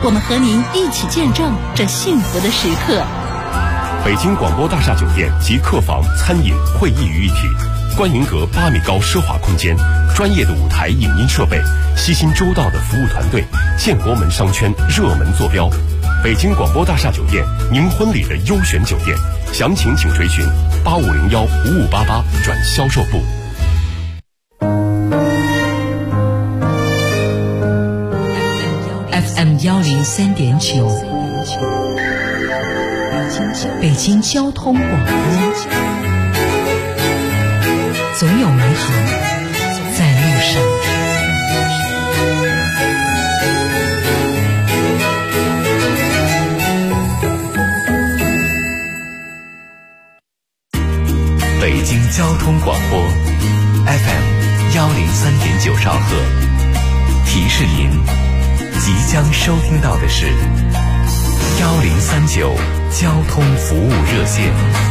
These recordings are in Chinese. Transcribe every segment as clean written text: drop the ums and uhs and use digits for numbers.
我们和您一起见证这幸福的时刻。 北京广播大厦酒店集客房、餐饮、会议于一体，观云阁8米高奢华空间，专业的舞台影音设备，悉心周到的服务团队，建国门商圈热门坐标。北京广播大厦酒店，您婚礼的优选酒店，详情请垂询8501-5588转销售部。 FM 103.9，北京交通广播，总有美好在路上。 北京交通广播 FM 103.9兆赫，提示您即将收听到的是1039交通服务热线。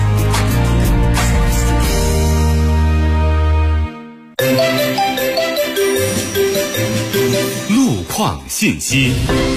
路况信息，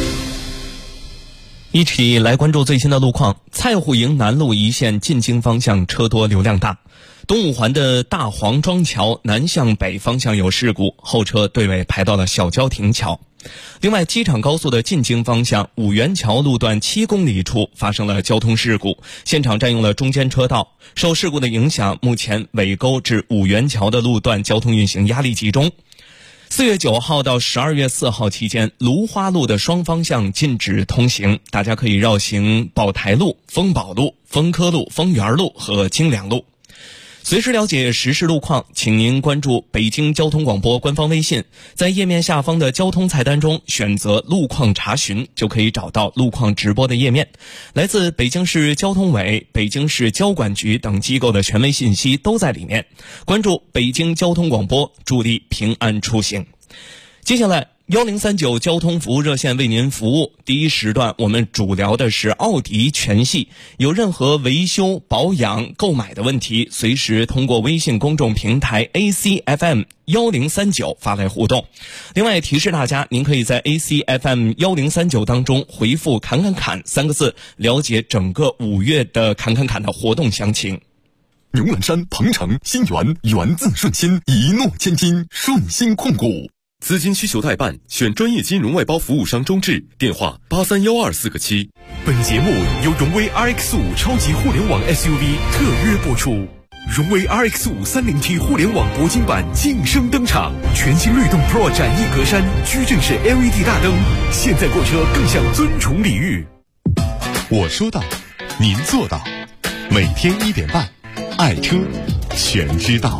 一起来关注最新的路况。蔡虎营南路一线进京方向车多流量大，东五环的大黄庄桥南向北方向有事故，后车队尾排到了小郊亭桥。另外，机场高速的进京方向五元桥路段7公里处发生了交通事故，现场占用了中间车道。受事故的影响，目前尾沟至五元桥的路段交通运行压力集中。4月9号到12月4号期间，芦花路的双方向禁止通行，大家可以绕行宝台路、丰宝路、丰科路、丰源路和京良路。随时了解实时路况，请您关注北京交通广播官方微信，在页面下方的交通菜单中选择路况查询，就可以找到路况直播的页面。来自北京市交通委、北京市交管局等机构的权威信息都在里面。关注北京交通广播，助力平安出行。接下来1039交通服务热线为您服务。第一时段我们主聊的是奥迪全系，有任何维修、保养、购买的问题，随时通过微信公众平台 ACFM 1039发来互动。另外提示大家，您可以在 ACFM 1039当中回复侃侃侃3个字，了解整个5月的侃侃侃的活动详情。 牛栏山、鹏程、新源，源自顺心，一诺千金，顺心控股。 资金需求代办，选专业金融外包服务商中智，电话83124个7。 本节目由荣威 RX5 超级互联网 SUV 特约播出。荣威 RX5 30T 互联网铂金版晋升登场，全新律动 Pro 展翼格栅，矩阵式 LED 大灯，现在购车更享尊崇礼遇。 我说到，您做到，每天1点半，爱车全知道。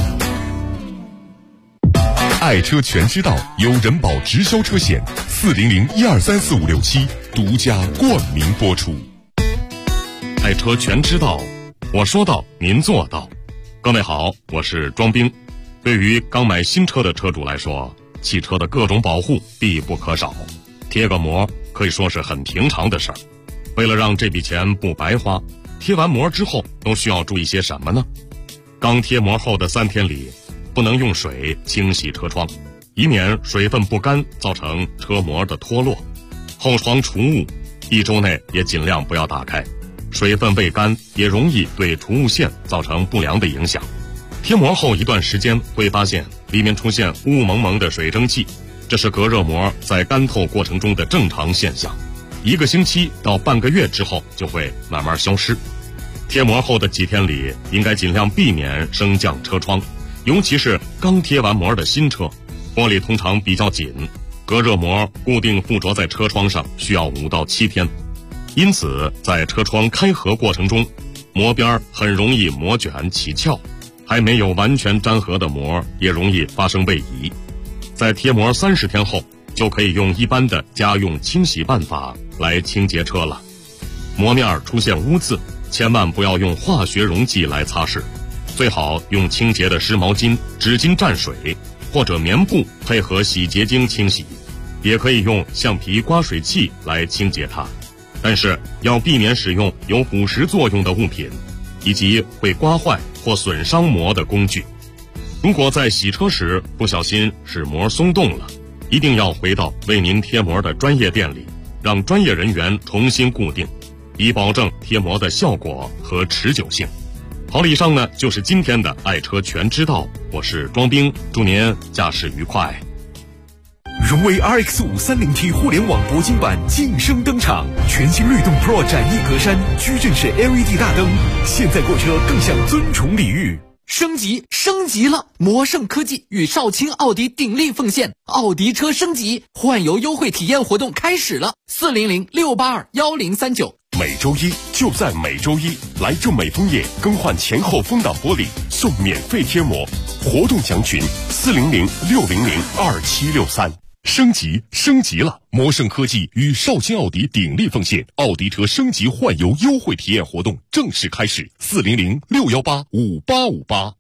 爱车全知道由人保直销车险40012345567独家冠名播出。 爱车全知道，我说到您做到。各位好，我是庄兵。对于刚买新车的车主来说，汽车的各种保护必不可少，贴个膜可以说是很平常的事儿。为了让这笔钱不白花，贴完膜之后都需要注意些什么呢？刚贴膜后的3天里，不能用水清洗车窗，以免水分不干造成车膜的脱落。后窗除物1周内也尽量不要打开，水分未干也容易对除物线造成不良的影响。贴膜后一段时间会发现里面出现雾蒙蒙的水蒸气，这是隔热膜在干透过程中的正常现象，1个星期到半个月之后就会慢慢消失。贴膜后的几天里，应该尽量避免升降车窗，尤其是刚贴完膜的新车，玻璃通常比较紧，隔热膜固定附着在车窗上需要5到7天，因此在车窗开合过程中，膜边很容易膜卷起翘，还没有完全粘合的膜也容易发生位移。在贴膜30天后，就可以用一般的家用清洗办法来清洁车了。膜面出现污渍，千万不要用化学溶剂来擦拭，最好用清洁的湿毛巾、纸巾蘸水或者棉布配合洗洁精清洗，也可以用橡皮刮水器来清洁它，但是要避免使用有腐蚀作用的物品，以及会刮坏或损伤膜的工具。如果在洗车时不小心使膜松动了，一定要回到为您贴膜的专业店里， 让专业人员重新固定，以保证贴膜的效果和持久性。好了，以上呢就是今天的爱车全知道，我是庄兵，祝您驾驶愉快。 荣威 RX5 30T 互联网铂金版晋升登场，全新律动 Pro 展翼格栅，矩阵式 LED 大灯，现在购车更享尊崇礼遇。 升级了！魔盛科技与少卿奥迪鼎力奉献，奥迪车升级换油优惠体验活动开始了，400-682-1039。 每周一就在每周一，来正美枫叶更换前后风挡玻璃送免费贴膜，活动详询400-600-2763。升级了！魔盛科技与少卿奥迪鼎力奉献，奥迪车升级换油优惠体验活动正式开始，400-618-5858。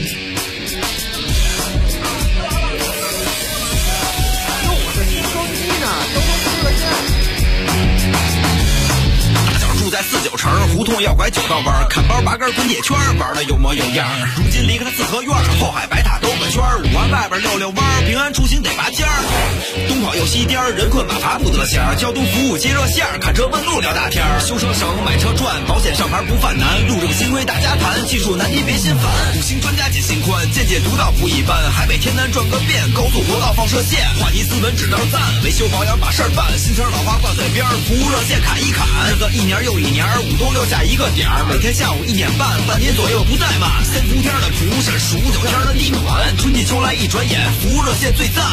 住在49城，胡同要拐9道弯，看包拔根滚铁圈，玩的有模有样。如今离开了四合院，后海白塔兜个圈，5环外边溜弯，平安出行得拔尖儿。东跑又西颠，人困马乏不得闲。交通服务接热线，看车问路聊大天。修车省，买车赚，保险上牌不犯难。路政新规大家谈，技术难题别心烦。5星专家解心宽，见解独到不一般。海北天南转个遍，高速国道放射线，话题斯文指道赞，维修保养把事儿办。新车老花挂嘴边，服务热线砍一砍。日子一年又一年，5都留下一个点儿。每天下午1点半，半年左右不怠慢。3伏天的蒲扇，数9天的地暖，春季秋来一转眼，服务热线最赞。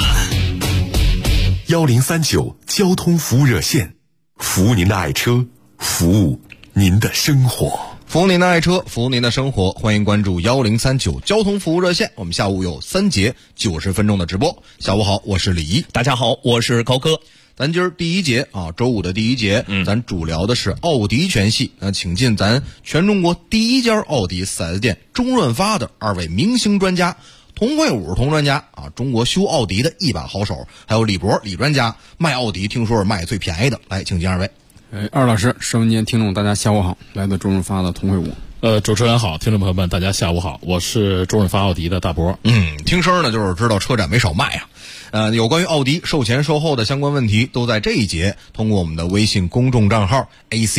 1039交通服务热线，服务您的爱车，服务您的生活。 服务您的爱车，服务您的生活，欢迎关注1039交通服务热线。我们下午有3节90分钟的直播。下午好，我是李怡。 大家好，我是高哥。 咱今儿第一节啊，周五的第一节，咱主聊的是奥迪全系。那请进咱全中国第一家奥迪 4S 店中润发的2位明星专家，童慧武童专家啊，中国修奥迪的一把好手，还有李博李专家，卖奥迪听说是卖最便宜的。来，请进2位。 二老师，收音间听众大家下午好，来自中润发的童慧武。 主持人好，听众朋友们大家下午好，我是中润发奥迪的大博。 听声呢就是知道车展没少卖啊。有关于奥迪售前售后的相关问题，都在这一节通过我们的微信公众账号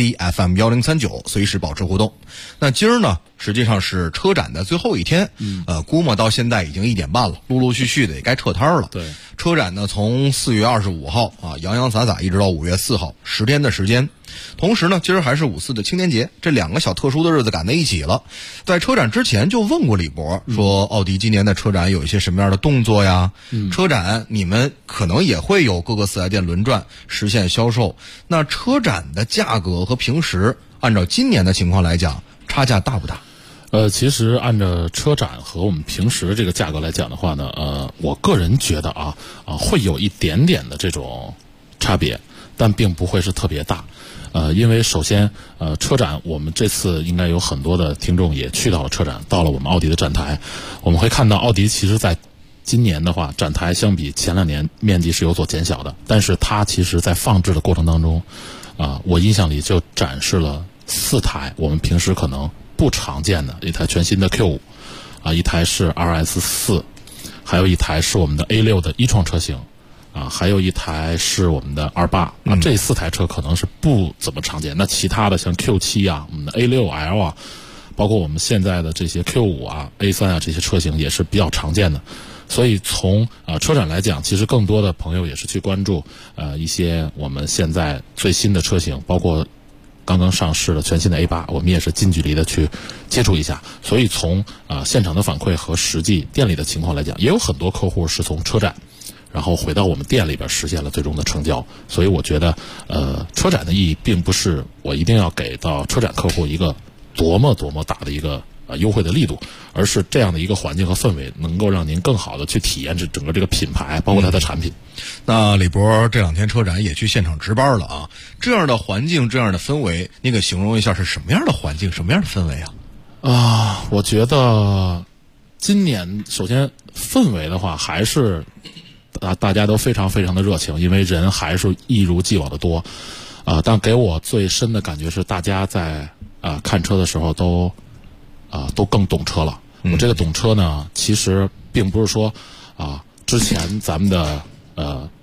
ACFM1039 随时保持互动。那今儿呢，实际上是车展的最后一天，估摸到现在已经1点半了，陆陆续续的也该撤摊了。 对， 车展呢从4月25号啊洋洋洒洒一直到5月4号，10天的时间。同时呢，今儿还是5·4的青年节，这2个小特殊的日子赶在一起了。在车展之前就问过李博，说奥迪今年的车展有一些什么样的动作呀？车展你们可能也会有各个4S店轮转实现销售，那车展的价格和平时按照今年的情况来讲，差价大不大？ 其实按照车展和我们平时这个价格来讲的话呢，我个人觉得会有一点点的这种差别，但并不会是特别大。因为首先车展我们这次应该有很多的听众也去到了车展，到了我们奥迪的展台，我们会看到奥迪其实在今年的话，展台相比前2年面积是有所减小的，但是它其实在放置的过程当中我印象里就展示了4台我们平时可能不常见的，一台全新的 Q5 一台是 RS4， 还有一台是我们的 A6 的一创车型还有一台是我们的28这4台车可能是不怎么常见。那其他的像 Q7 我们的 A6L 包括我们现在的这些 Q5 A3 这些车型也是比较常见的。所以从车展来讲，其实更多的朋友也是去关注一些我们现在最新的车型，包括刚刚上市的全新的 A8， 我们也是近距离的去接触一下。所以从现场的反馈和实际店里的情况来讲，也有很多客户是从车展然后回到我们店里边实现了最终的成交。所以我觉得车展的意义并不是我一定要给到车展客户一个多么大的一个优惠的力度，而是这样的一个环境和氛围能够让您更好的去体验整个这个品牌包括它的产品。 那李博这2天车展也去现场值班了这样的环境这样的氛围，你给形容一下是什么样的环境什么样的氛围我觉得今年首先氛围的话还是大家都非常非常的热情，因为人还是一如既往的多但给我最深的感觉是大家在看车的时候都更懂车了。我这个懂车呢，其实并不是说之前咱们的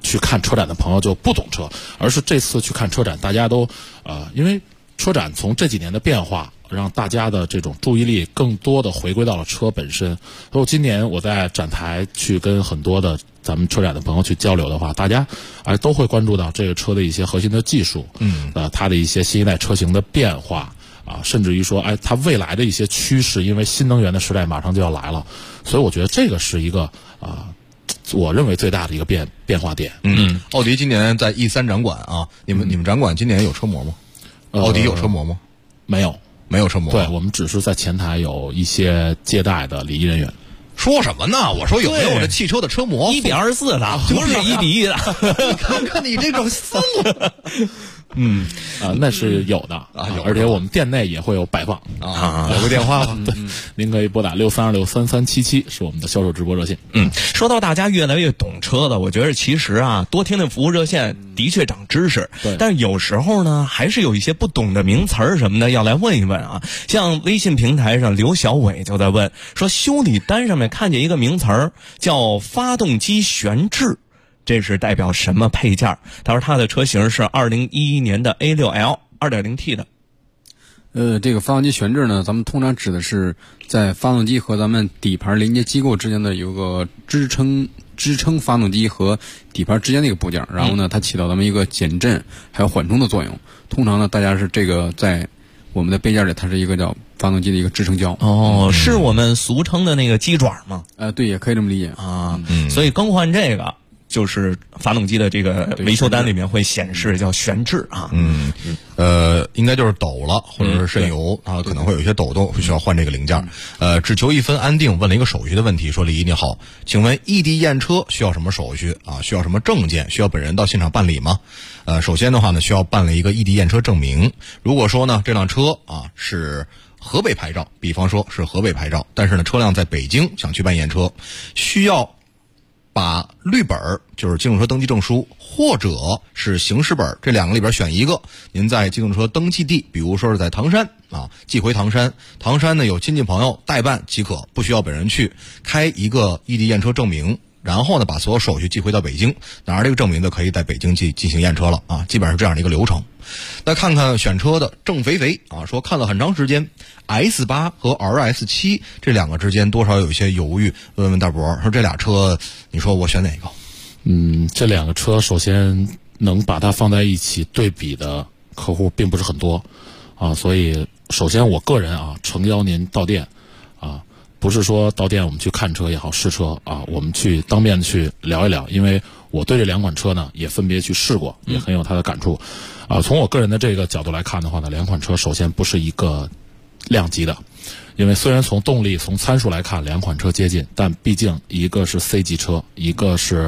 去看车展的朋友就不懂车，而是这次去看车展，大家都因为车展从这几年的变化，让大家的这种注意力更多的回归到了车本身。所以今年我在展台去跟很多的咱们车展的朋友去交流的话，大家都会关注到这个车的一些核心的技术，它的一些新一代车型的变化甚至于说它未来的一些趋势，因为新能源的时代马上就要来了，所以我觉得这个是一个我认为最大的一个变化点。 奥迪今年在 E3 展馆你们展馆今年有车模吗？奥迪有车模吗？ 没有车模。对，我们只是在前台有一些接待的礼仪人员。 说什么呢？我说有没有这汽车的车模 1:24的，不是1:1的。 你看看你这种思路。 那是有的而且我们店内也会有摆放有个电话吗？ 对，您可以拨打63263377是我们的销售直播热线。 说到大家越来越懂车了，我觉得其实多听听服务热线的确长知识，但是有时候呢还是有一些不懂的名词儿什么的要来问一问像微信平台上刘小伟就在问说，修理单上面看见一个名词儿叫发动机悬置，这是代表什么配件？他说他的车型是2011年的 A6L 2.0T 的。 这个发动机悬置呢，咱们通常指的是在发动机和咱们底盘连接机构之间的有个支撑发动机和底盘之间的一个部件，然后呢，它起到咱们一个减震还有缓冲的作用。通常呢，大家是这个在我们的备件里，它是一个叫发动机的一个支撑胶。 是我们俗称的那个鸡爪吗？ 对，也可以这么理解所以更换这个就是发动机的这个维修单里面会显示叫悬置应该就是抖了或者是渗油可能会有一些抖动，需要换这个零件。只求一分安定问了一个手续的问题，说李毅你好，请问异地验车需要什么手续需要什么证件？需要本人到现场办理吗？首先的话呢，需要办理一个异地验车证明。如果说呢这辆车是河北牌照，比方说是河北牌照，但是呢车辆在北京想去办验车，需要把绿本就是机动车登记证书或者是行驶本这两个里边选一个，您在机动车登记地，比如说是在唐山寄回唐山呢有亲戚朋友代办即可，不需要本人去，开一个异地验车证明，然后呢把所有手续寄回到北京，拿着这个证明就可以在北京进行验车了基本上是这样的一个流程。那看看选车的郑肥肥说看了很长时间 S8 和 RS7 这两个之间多少有一些犹豫，问问大伯说这俩车你说我选哪个？ 这两个车首先能把它放在一起对比的客户并不是很多所以首先我个人诚邀您到店不是说到店我们去看车也好试车我们去当面去聊一聊，因为我对这两款车呢也分别去试过，也很有它的感触从我个人的这个角度来看的话呢，两款车首先不是一个量级的，因为虽然从动力从参数来看两款车接近，但毕竟一个是 C 级车，一个是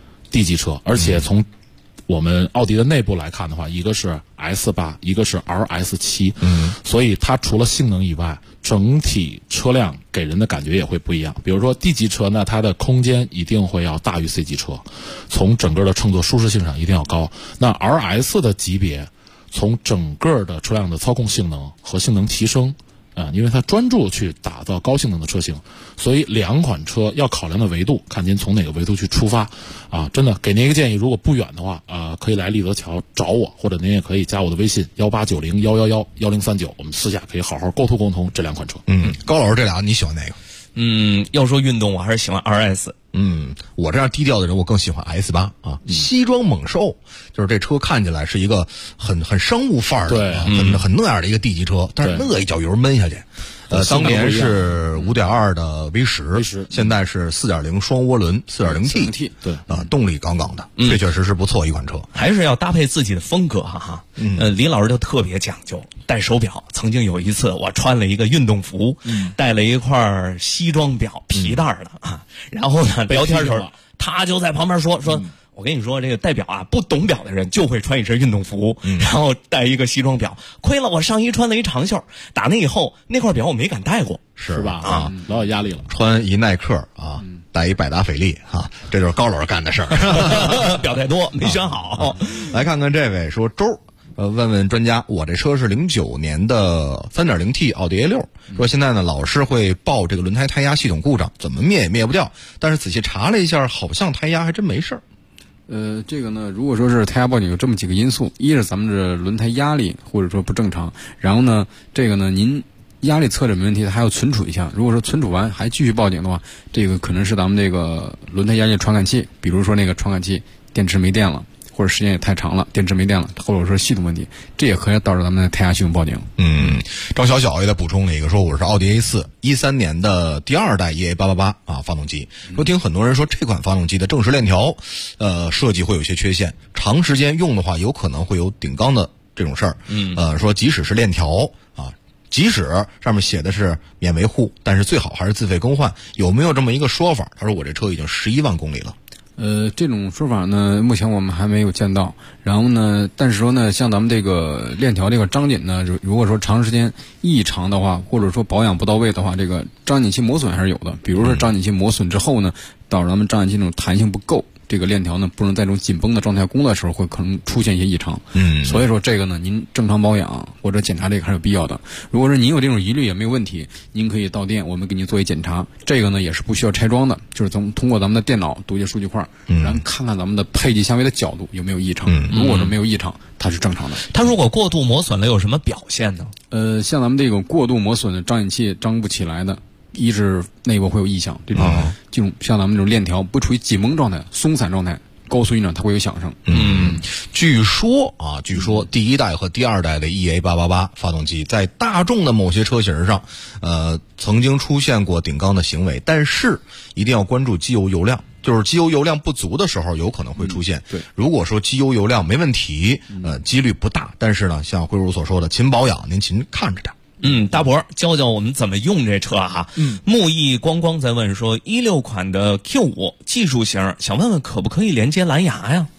D 级车，而且从我们奥迪的内部来看的话，一个是 S8 一个是 RS7 所以它除了性能以外，整体车辆给人的感觉也会不一样。比如说 D 级车呢，它的空间一定会要大于 C 级车，从整个的乘坐舒适性上一定要高。那 RS 的级别从整个的车辆的操控性能和性能提升因为它专注去打造高性能的车型，所以两款车要考量的维度，看您从哪个维度去出发真的给您一个建议，如果不远的话可以来立泽桥找我，或者您也可以加我的微信1890111039，我们私下可以好好沟通这两款车。 高老师这俩你喜欢哪个？ 要说运动我还是喜欢 RS。 我这样低调的人我更喜欢 S8 西装猛兽，就是这车看起来是一个很商务范儿的很那样的一个 D 级车，但是那一脚油闷下去。当年是 5.2 的 V10，现在是 4.0 双涡轮 4.0T， 对动力杠杠的，确确实实不错一款车。 还是要搭配自己的风格李老师就特别讲究戴手表。曾经有一次我穿了一个运动服，带了一块西装表皮带的然后呢聊天的时候他就在旁边说我跟你说，这个戴表不懂表的人就会穿一身运动服，然后戴一个西装表。亏了我上衣穿了一长袖，打那以后那块表我没敢戴过， 是吧？老有压力了。 穿一耐克戴一百达翡丽这就是高老师干的事儿。 表太多没选好。 来看看这位说周问问专家，我这车是09年的 3.0T 奥迪 A6，说现在呢老是会报这个轮胎胎压系统故障，怎么灭也灭不掉，但是仔细查了一下，好像胎压还真没事儿。 这个呢，如果说是胎压报警有这么几个因素，一是咱们这轮胎压力或者说不正常，然后呢，这个呢您压力测着没问题，还要存储一下。如果说存储完还继续报警的话，这个可能是咱们这个轮胎压力传感器，比如说那个传感器电池没电了，或者时间也太长了，电池没电了，或者说系统问题，这也可以导致咱们的胎压系统报警。 张小小也在补充了一个，说我是奥迪 A4 13年的第2代 EA888啊发动机，说听很多人说这款发动机的正时链条设计会有些缺陷，长时间用的话有可能会有顶缸的这种事儿。说即使是链条啊，即使上面写的是免维护，但是最好还是自费更换，有没有这么一个说法？他说我这车已经11万公里了。 这种说法呢，目前我们还没有见到。然后呢，但是说呢，像咱们这个链条这个张紧呢，如果说长时间异常的话，或者说保养不到位的话，这个张紧器磨损还是有的。比如说张紧器磨损之后呢，导致咱们张紧器这种弹性不够，这个链条呢不能在这种紧绷的状态工作的时候，会可能出现一些异常。所以说这个呢，您正常保养或者检查这个还是有必要的。如果说您有这种疑虑也没有问题，您可以到店，我们给您做一检查。这个呢也是不需要拆装的，就是通过咱们的电脑读一些数据块，然后看看咱们的配给相位的角度有没有异常。如果说没有异常，它是正常的。 它如果过度磨损了，有什么表现呢？ 像咱们这种过度磨损的张紧器张不起来的，一是内部会有异响，这种像咱们这种链条不处于紧绷状态、松散状态，高速运转它会有响声。 据说第1代和第2代的 EA888 发动机在大众的某些车型上，曾经出现过顶缸的行为，但是一定要关注机油油量。就是机油油量不足的时候有可能会出现。 对， 如果说机油油量没问题，几率不大。但是呢，像慧茹所说的，勤保养，您勤看着点。 大伯教教我们怎么用这车哈。木易光光在问说，16款的 Q5 技术型，想问问可不可以连接蓝牙呀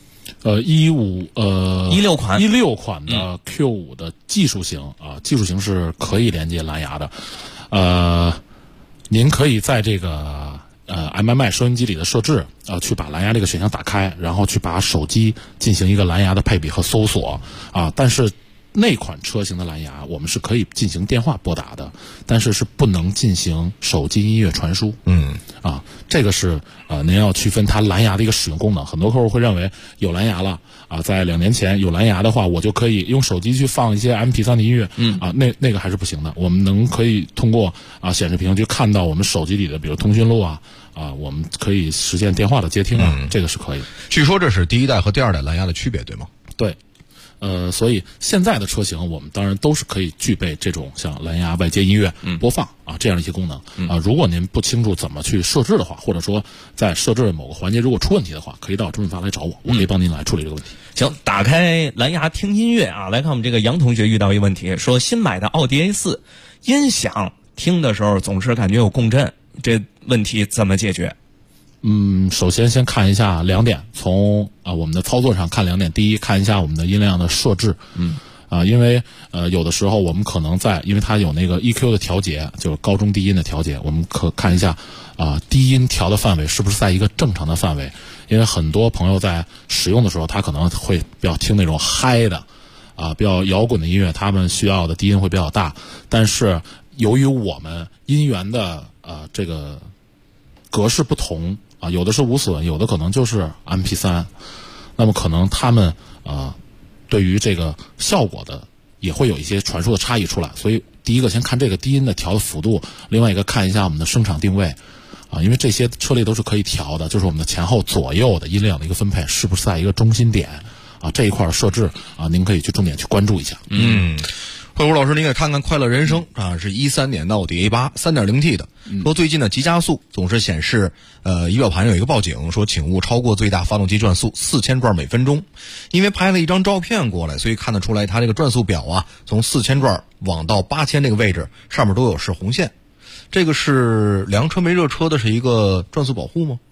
？16款的 Q5 的技术型技术型是可以连接蓝牙的。您可以在这个MMI 收音机里的设置去把蓝牙这个选项打开，然后去把手机进行一个蓝牙的配比和搜索但是那款车型的蓝牙我们是可以进行电话拨打的，但是不能进行手机音乐传输。这个是您要区分它蓝牙的一个使用功能。很多客户会认为有蓝牙了在2年前有蓝牙的话，我就可以用手机去放一些 MP3 的音乐。那个还是不行的。我们可以通过显示屏去看到我们手机里的比如通讯录我们可以实现电话的接听这个是可以。 据说这是第1代和第2代蓝牙的区别，对吗？ 对。所以现在的车型我们当然都是可以具备这种像蓝牙外接音乐播放这样的一些功能。如果您不清楚怎么去设置的话，或者说在设置的某个环节如果出问题的话，可以到周润发来找我，我可以帮您来处理这个问题。 行，打开蓝牙听音乐来看我们这个杨同学遇到一个问题，说新买的奥迪 A4 音响听的时候总是感觉有共振，这问题怎么解决？ 首先先看一下2点，从我们的操作上看2点。第一，看一下我们的音量的设置。因为有的时候我们可能因为它有那个 EQ 的调节，就是高中低音的调节，我们可看一下低音调的范围是不是在一个正常的范围。因为很多朋友在使用的时候，他可能会比较听那种嗨的比较摇滚的音乐，他们需要的低音会比较大。但是由于我们音源的这个格式不同有的是无损，有的可能就是 MP3， 那么可能他们对于这个效果的也会有一些传输的差异出来。所以第一个先看这个低音的调的幅度，另外一个看一下我们的声场定位因为这些车类都是可以调的，就是我们的前后左右的音量的一个分配是不是在一个中心点这一块的设置您可以去重点去关注一下。 慧茹老师，您也看看快乐人生是13年的奥迪 A8 3.0T 的，说最近的急加速总是显示仪表盘有一个报警，说请勿超过最大发动机转速4000转每分钟。因为拍了一张照片过来，所以看得出来它这个转速表从4000转往到8000这个位置上面都有是红线。这个是凉车没热车的是一个转速保护吗？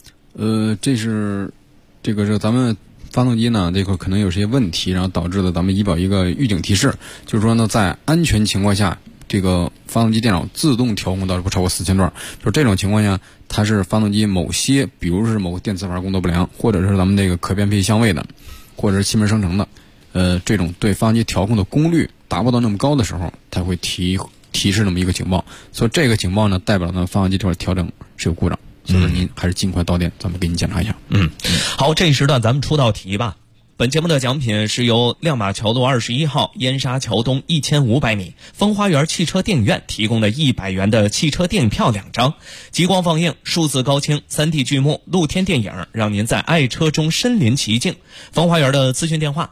这个是咱们发动机呢这块可能有些问题，然后导致的咱们仪表一个预警提示，就是说呢在安全情况下，这个发动机电脑自动调控到不超过4000转。就是这种情况下，它是发动机某些比如是某个电磁阀工作不良，或者是咱们这个可变配相位的，或者是气门生成的这种对发动机调控的功率达不到那么高的时候，它会提示那么一个警报。所以这个警报呢代表呢发动机这块调整是有故障， 所以说您还是尽快到店，咱们给你检查一下。 好，这一时段咱们出道题吧。本节目的奖品是由亮马桥路21号燕莎桥东1500米风花园汽车电影院提供的100元的汽车电影票2张，极光放映、数字高清、3D 剧目、露天电影，让您在爱车中身临其境。风花园的咨询电话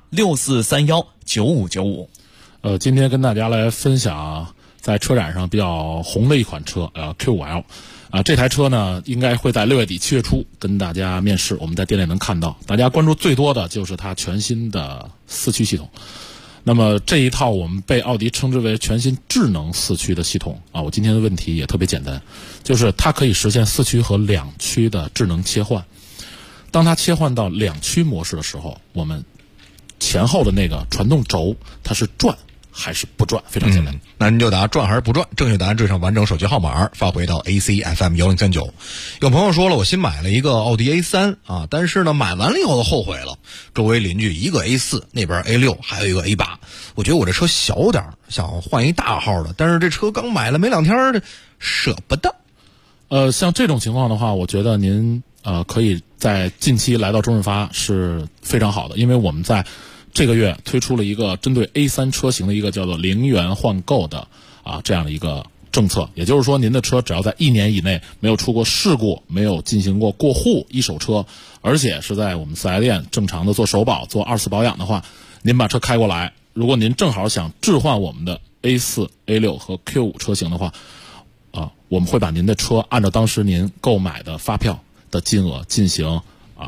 64319595。 今天跟大家来分享在车展上比较红的一款车Q5L。这台车呢应该会在6月底7月初跟大家面世，我们在店里能看到。大家关注最多的就是它全新的4驱系统。那么这一套我们被奥迪称之为全新智能4驱的系统我今天的问题也特别简单，就是它可以实现4驱和2驱的智能切换。当它切换到2驱模式的时候，我们前后的那个传动轴它是转还是不转，非常简单。 那您就答转还是不转，正确答案缀上完整手机号码发回到 ACFM1039。有朋友说了，我新买了一个奥迪 A3 但是呢买完了以后后悔了，周围邻居一个 A4， 那边 A6， 还有一个 A8， 我觉得我这车小点，想换一大号的，但是这车刚买了没2天，舍不得。 像这种情况的话，我觉得您可以在近期来到中润发是非常好的，因为我们在这个月推出了一个针对 A3 车型的一个叫做0元换购的这样的一个政策。也就是说，您的车只要在1年以内没有出过事故，没有进行过过户一手车，而且是在我们4S店正常的做首保、做2次保养的话，您把车开过来，如果您正好想置换我们的 A4、A6 和 Q5 车型的话，我们会把您的车按照当时您购买的发票的金额进行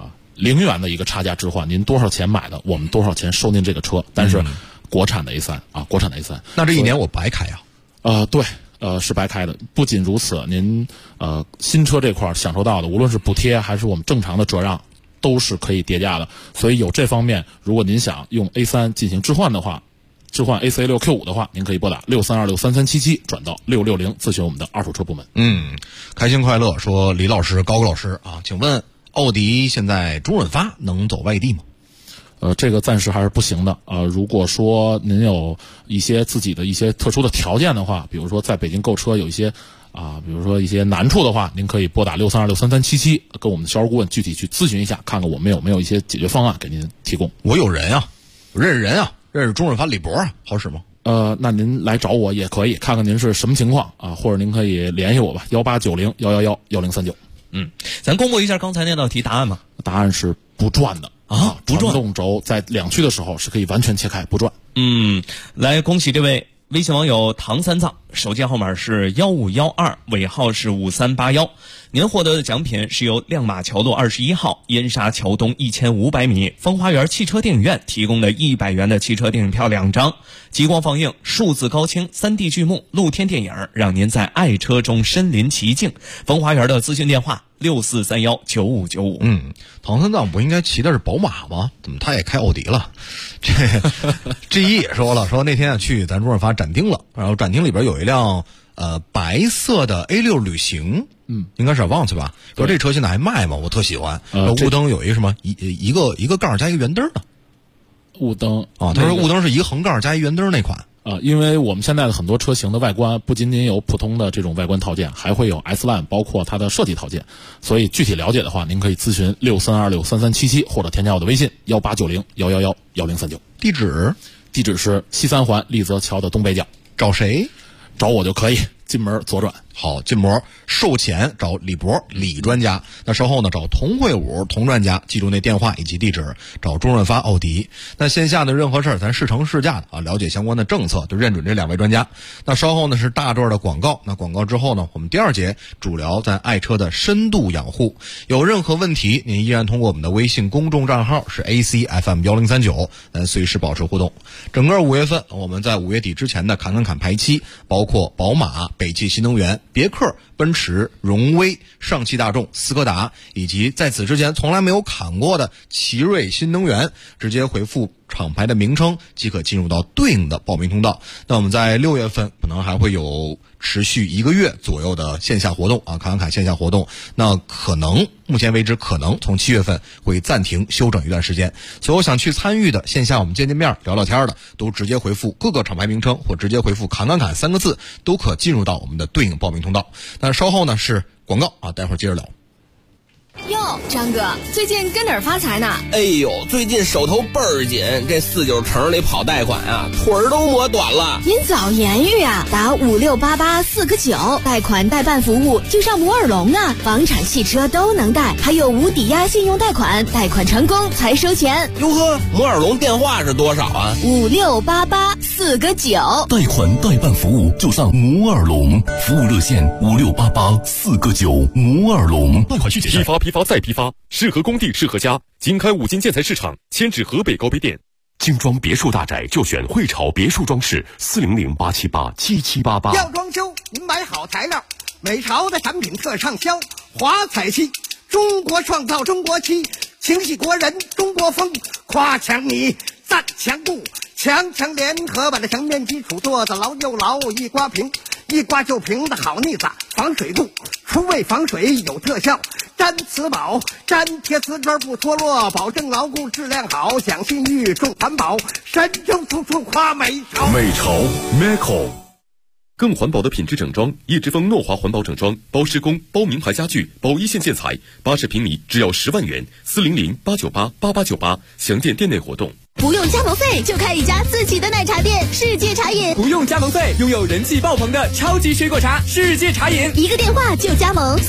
0元的一个差价置换，您多少钱买的，我们多少钱收您这个车。但是国产的 A3 国产的 A3， 那这1年我白开对，是白开的。不仅如此，您新车这块享受到的，无论是补贴还是我们正常的折让，都是可以叠加的。所以有这方面，如果您想用 A3 进行置换的话，置换 A4、A6、Q5 的话，您可以拨打63263377转到660咨询我们的二手车部门。 开心快乐说，李老师、高老师请问奥迪现在中润发能走外地吗？ 这个暂时还是不行的。如果说您有一些自己的一些特殊的条件的话，比如说在北京购车有一些比如说一些难处的话，您可以拨打63263377跟我们的销售顾问具体去咨询一下，看看我们有没有一些解决方案给您提供。 我有人我认识人认识中润发李博好使吗？ 那您来找我也可以，看看您是什么情况或者您可以联系我吧，1890-111-1039。 咱公布一下刚才那道题答案吗？ 答案是不转的不转。 传动轴在2驱的时候是可以完全切开不转。 来恭喜这位微信网友唐三藏，手机号码是1512，尾号是5381。您获得的奖品是由亮马桥路21号燕莎桥东1500米风花园汽车电影院提供的100元的汽车电影票2张，极光放映、数字高清、3D 剧目、露天电影，让您在爱车中身临其境。风花园的咨询电话64319595。 唐三藏不应该骑的是宝马吗？怎么他也开奥迪了？这G1也说了，说那天去咱中润发展厅了，然后展厅里边有一辆白色的 A6 旅行，应该是 Avant 吧？说这车现在还卖吗？我特喜欢。雾灯有一个什么一个杠加一个圆灯的。 雾灯他说雾灯是一个横杠加一圆灯那款。 因为我们现在的很多车型的外观不仅仅有普通的这种外观套件，还会有 S-Line 包括它的设计套件。所以具体了解的话，您可以咨询63263377或者添加我的微信1890-111-1039。 地址是西三环丽泽桥的东北角。 找谁？ 找我就可以。进门左转。 好，进门售前找李博李专家，那稍后呢找童慧武童专家，记住那电话以及地址，找中润发奥迪。那线下的任何事儿咱试乘试驾的了解相关的政策，就认准这2位专家。那稍后呢是大段的广告，那广告之后呢，我们第2节主聊在爱车的深度养护。有任何问题，您依然通过我们的微信公众账号是 ACFM1039，咱随时保持互动。整个5月份，我们在5月底之前的侃排期，包括宝马、北汽新能源、别克、奔驰、荣威、上汽大众、斯柯达，以及在此之前从来没有侃过的奇瑞新能源，直接回复厂牌的名称即可进入到对应的报名通道。那我们在6月份可能还会有持续1个月左右的线下活动侃线下活动，那可能目前为止可能从7月份会暂停休整一段时间。所有想去参与的线下我们见面聊聊天的，都直接回复各个厂牌名称或直接回复侃3个字，都可进入到我们的对应报名通道。那稍后呢是广告待会儿接着聊。 哟，张哥，最近跟哪儿发财呢？ 哎呦，最近手头倍儿紧，这49城里跑贷款啊，腿儿都磨短了。 您早言语啊，打5688 4个9，贷款代办服务就上摩尔龙啊，房产、汽车都能贷，还有无抵押信用贷款，贷款成功才收钱。 哟呵，摩尔龙电话是多少啊 ？5688 4个9， 贷款代办服务就上摩尔龙，服务热线5688 4个9，摩尔龙。贷款需谨慎。 批发再批发，适合工地适合家。锦开五金建材市场，迁至河北高碑店。精装别墅大宅就选汇潮别墅装饰，400-878-7788。 要装修，您买好材料，美潮的产品特畅销。华彩漆，中国创造中国漆，情系国人中国风，夸强你赞强固，强强联合把这墙面基础做得牢又牢，一刮平，一刮就平的好腻子，防水固，除味防水有特效。粘瓷宝，粘贴瓷砖不脱落，保证牢固质量好，讲信誉重环保，神州处处夸美潮。 美潮 Meco， 更环保的品质整装，叶之峰诺华环保整装，包施工、包名牌家具、包一线建材，80平米只要10万元，400-898-8898，详见店内活动。 不用加盟费就开一家自己的奶茶店，世界茶饮。 不用加盟费，拥有人气爆棚的超级水果茶，世界茶饮。 一个电话就加盟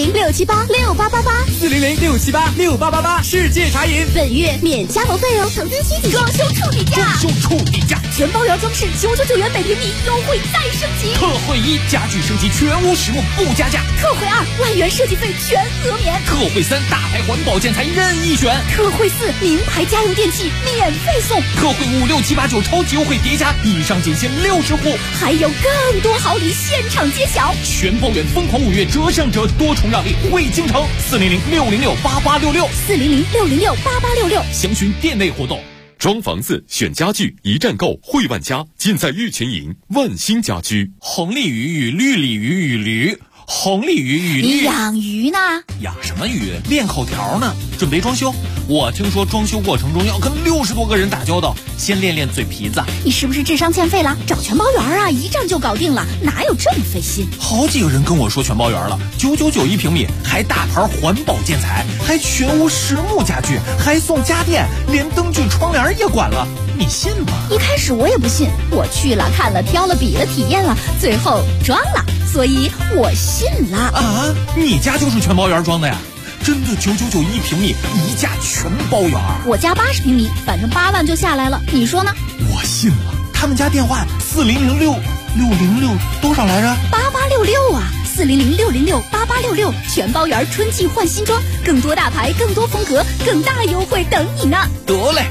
，400-678-6888，400-678-6888， 世界茶饮。 本月免加盟费哦，成真新景装修处理价， 装修处理价， 全包圆装饰999元每平米，优惠再升级。 特惠1，家具升级全屋实木不加价。 特惠2，万元设计费全额免。 特惠3，大牌环保建材任意选。 特惠4，名牌家用电器免费送。 特惠5、6、7、8、9超级优惠叠加，以上仅限60户， 还有更多好礼现场揭晓。 全包圆疯狂5月折上折，多重让利惠京城，400-606-8866，400-606-8866，详询店内活动。 装房子选家具，一站购汇万家，尽在玉泉营万兴家居。 红鲤鱼与绿鲤鱼与驴，红鲤鱼与绿。 你养鱼呢？ 养什么鱼？练口条呢。准备装修。我听说装修过程中要跟60多个人打交道，先练练嘴皮子。 你是不是智商欠费了？找全包圆啊，一站就搞定了，哪有这么费心？ 好几个人跟我说全包圆了，999一平米，还大牌环保建材，还全屋实木家具，还送家电，连灯具窗帘也管了，你信吗？ 一开始我也不信，我去了看了挑了比了体验了，最后装了，所以我信了。 啊，你家就是全包圆装的呀？真的999一平米，一价全包圆。 我家80平米，反正8万就下来了，你说呢？ 我信了。他们家电话40066多少来着 ？8866啊，400-606-8866，全包圆春季换新装，更多大牌，更多风格，更大优惠等你呢。 得嘞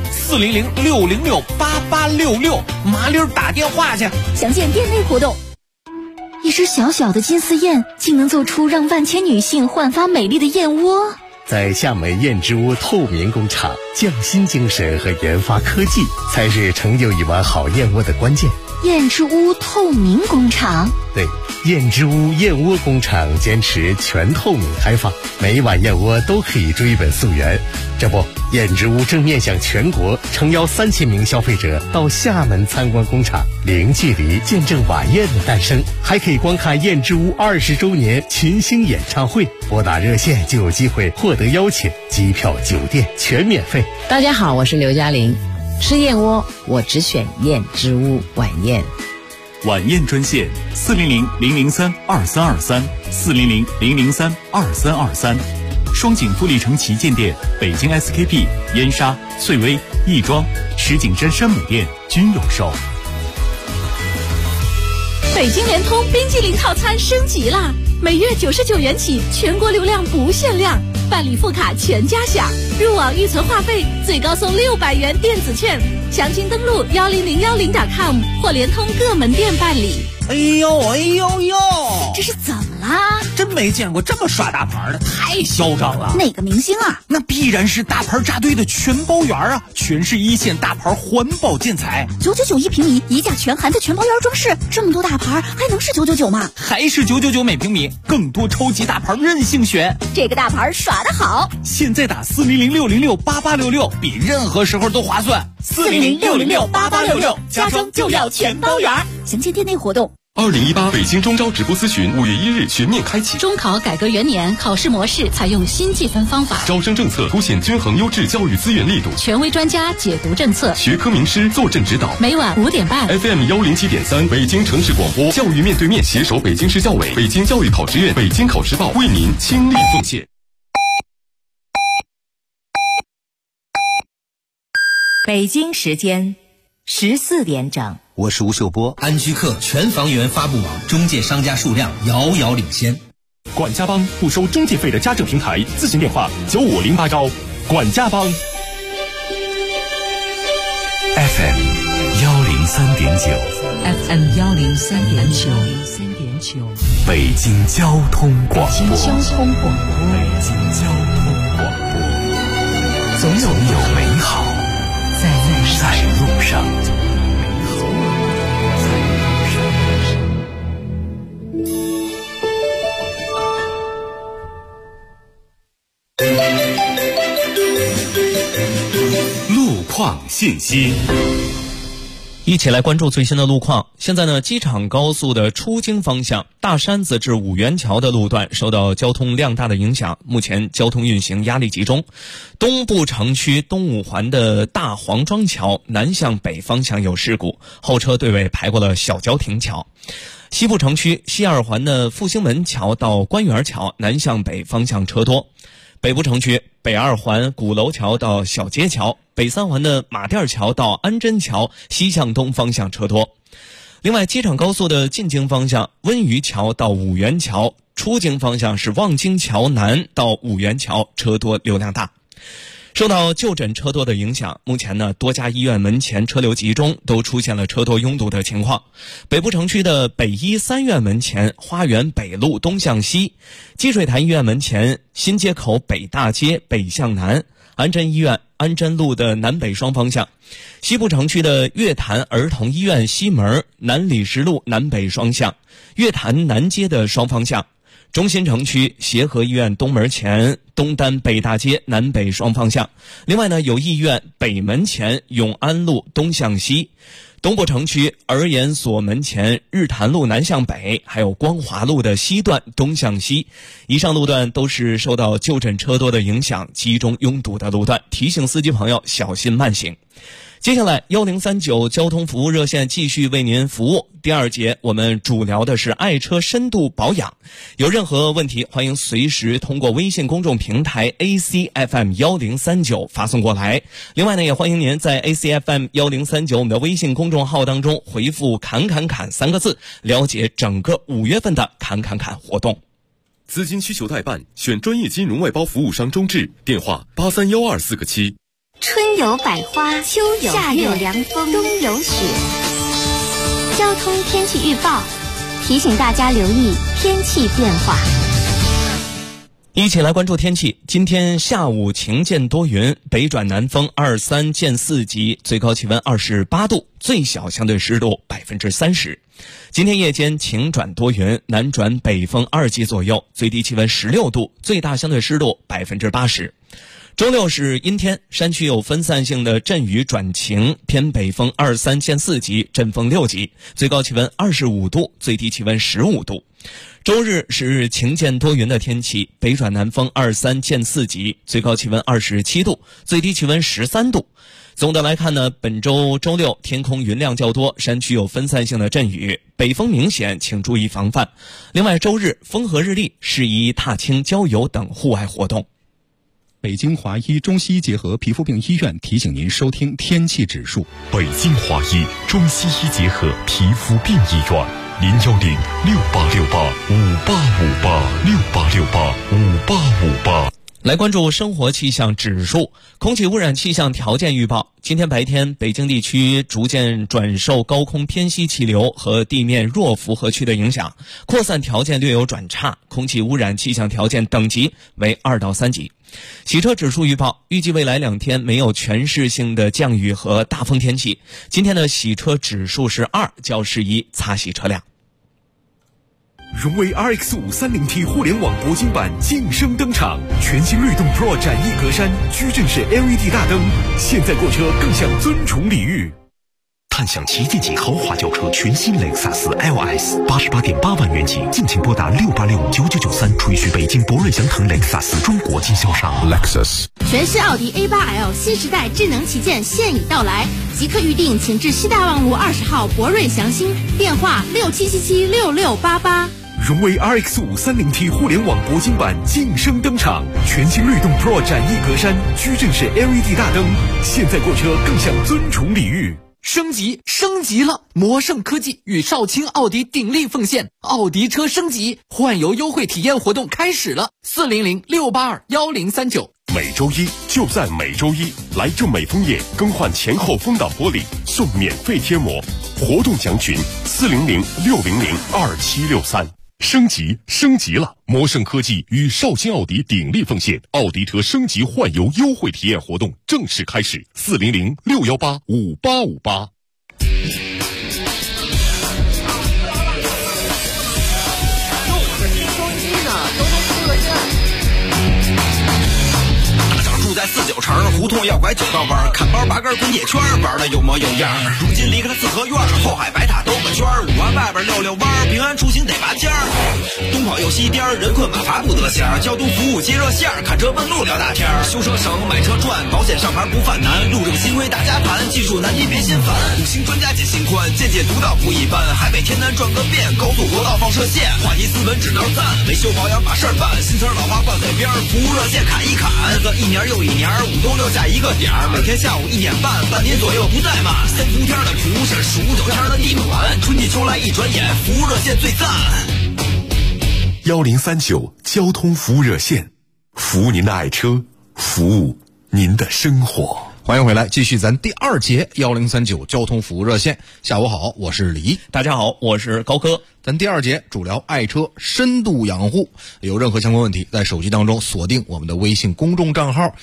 ，400-606-8866，麻溜打电话去。 详见店内活动。一只小小的金丝燕，竟能做出让万千女性焕发美丽的燕窝。 在厦门燕之屋透明工厂，匠心精神和研发科技才是成就一碗好燕窝的关键。 燕之屋透明工厂， 对，燕之屋燕窝工厂坚持全透明开放，每一碗燕窝都可以追本溯源。这不，燕之屋正面向全国，诚邀3000名消费者到厦门参观工厂，零距离见证晚宴的诞生，还可以观看燕之屋20周年群星演唱会。拨打热线就有机会获得邀请，机票、酒店全免费。 大家好，我是刘嘉玲。吃燕窝，我只选燕之屋晚宴。 晚宴专线400-003-2323，400-003-2323。双井富力城旗舰店、北京 SKP、燕莎、翠微、亦庄、石景山山姆店均有售。 北京联通冰激凌套餐升级啦！每月99元起，全国流量不限量，办理副卡全家享，入网预存话费最高送600元电子券。详情登录10010.com 或联通各门店办理。 哎呦， 这是怎么啦？ 真没见过这么耍大牌的，太嚣张了。 哪个明星啊？ 那必然是大牌扎堆的全包圆啊，全是一线大牌环保建材 ，999一平米，一价全含的全包圆装饰，这么多大牌还能是999吗？ 还是999每平米，更多超级大牌任性选。 这个大牌耍得好， 现在打400-606-8866，比任何时候都划算。 400-606-8866，家装就要全包圆。详见店内活动。 2018北京中招直播咨询5月1日全面开启。 中考改革元年，考试模式采用新计分方法， 招生政策凸显均衡优质教育资源力度， 权威专家解读政策， 学科名师坐镇指导。 每晚5点半 FM 107.3北京城市广播教育面对面携手北京市教委、北京教育考试院、北京考试报为您倾力奉献。 北京时间14点整。 我是吴秀波。安居客全房源发布网中介商家数量遥遥领先。 管家帮不收中介费的家政平台，咨询电话9508招。管家帮。 FM 103.9 FM 103.9 北京交通广播。 北京交通广播。 总有美好在路上。 路况信息， 一起来关注最新的路况。现在呢，机场高速的出京方向大山子至五元桥的路段受到交通量大的影响，目前交通运行压力集中。东部城区东五环的大黄庄桥南向北方向有事故，后车队尾排过了小郊亭桥。西部城区西二环的复兴门桥到官园桥南向北方向车多。北部城区北二环鼓楼桥到小街桥，北三环的马甸桥到安贞桥西向东方向车多。另外，机场高速的进京方向温榆桥到五元桥，出京方向是望京桥南到五元桥车多流量大。受到就诊车多的影响，目前呢多家医院门前车流集中，都出现了车多拥堵的情况。北部城区的北医三院门前花园北路东向西，积水潭医院门前新街口北大街北向南，安贞医院安贞路的南北双方向，西部城区的月坛儿童医院西门南礼士路南北双向，月坛南街的双方向，中心城区协和医院东门前东单北大街南北双方向。另外呢，友谊医院北门前永安路东向西，东部城区儿研所门前日坛路南向北，还有光华路的西段东向西。以上路段都是受到就诊车多的影响，集中拥堵的路段，提醒司机朋友小心慢行。接下来1039交通服务热线继续为您服务。第二节我们主聊的是爱车深度保养，有任何问题欢迎随时通过微信公众平台 ACFM1039 发送过来。另外呢，也欢迎您在 ACFM1039 我们的微信公众号当中回复侃侃侃3个字，了解整个5月份的侃侃侃活动。 资金需求代办，选专业金融外包服务商中智，电话8312 4个7。 春有百花，秋有夏有凉风，冬有雪。交通天气预报提醒大家留意天气变化。 一起来关注天气。今天下午晴见多云，北转南风2、3见4级，最高气温28度，最小相对湿度30%。今天夜间晴转多云，南转北风2级左右，最低气温16度，最大相对湿度80%。周六是阴天，山区有分散性的阵雨转晴，偏北风2、3见4级，阵风6级，最高气温25度，最低气温15度。周日是晴见多云的天气，北转南风2、3见4级，最高气温27度，最低气温13度。总的来看呢，本周周六天空云量较多，山区有分散性的阵雨，北风明显，请注意防范。另外，周日风和日丽，适宜踏青、郊游等户外活动。 北京华医中西医结合皮肤病医院提醒您收听天气指数。 北京华医中西医结合皮肤病医院，0106868585858，68585858。 来关注生活气象指数。空气污染气象条件预报，今天白天北京地区逐渐转受高空偏西气流和地面弱负荷区的影响，扩散条件略有转差，空气污染气象条件等级为2到3级。洗车指数预报，预计未来2天没有全市性的降雨和大风天气，今天的洗车指数是2，较适宜擦洗车辆。 荣威 RX5 30T 互联网铂金版晋升登场，全新律动 Pro 展翼格栅，矩阵式 LED 大灯，现在购车更享尊崇礼遇。 探享旗舰级豪华轿车，全新雷克萨斯 LS 88.8万元起，尽情拨打6869993，垂询北京博瑞祥腾雷克萨斯中国经销商。Lexus 全新奥迪 A8L 新时代智能旗舰现已到来，即刻预定，请至西大望路20号博瑞祥星，电话67776688。 荣威 RX5 30T 互联网铂金版晋升登场，全新律动 Pro 展翼格栅，矩阵式 LED 大灯，现在购车更享尊崇礼遇。 升级了！魔盛科技与少卿奥迪鼎力奉献，奥迪车升级换油优惠体验活动开始了，400-682-1039。 每周一就在每周一，来正美枫叶更换前后风挡玻璃送免费贴膜，活动详询400-600-2763。升级了！魔盛科技与少卿奥迪鼎力奉献，奥迪车升级换油优惠体验活动正式开始，400-618-5858。 在49城胡同要拐9道弯，看包拔根滚铁圈，玩的有模有样。如今离开了四合院，后海白塔兜个圈，5环外边溜弯，平安出行得拔尖儿。东跑又西颠，人困马乏不得闲。交通服务接热线，看车问路聊大天。修车省，买车赚，保险上牌不犯难。路政新规大家盘，技术难题别心烦。5星专家解心宽，见解独到不一般。海北天南转个遍，高速国道放射线，话题斯文指导赞，维修保养把事儿办。新词老话挂嘴边，服务热线砍一砍。个一年又一年，5冬6夏一个点儿，每天下午1点半，半年左右不怠慢。3伏天的厨师，数9天的地暖，春季秋来一转眼，服务热线最赞。 1039交通服务热线，服务您的爱车，服务您的生活。 欢迎回来，继续咱第2节1039交通服务热线。下午好，我是李一。 大家好，我是高科。 咱第2节主聊爱车深度养护，有任何相关问题，在手机当中锁定我们的微信公众账号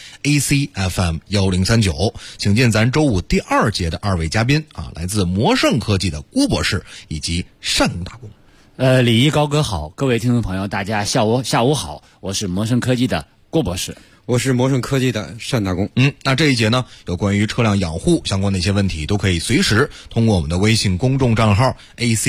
ACFM1039，请见咱周五第2节的2位嘉宾啊，来自魔盛科技的郭博士以及单工大工。 李一高哥好，各位听众朋友，大家下午好，我是魔盛科技的郭博士。 我是魔盛科技的单大工。 那这一节呢，有关于车辆养护相关的一些问题，都可以随时通过我们的微信公众账号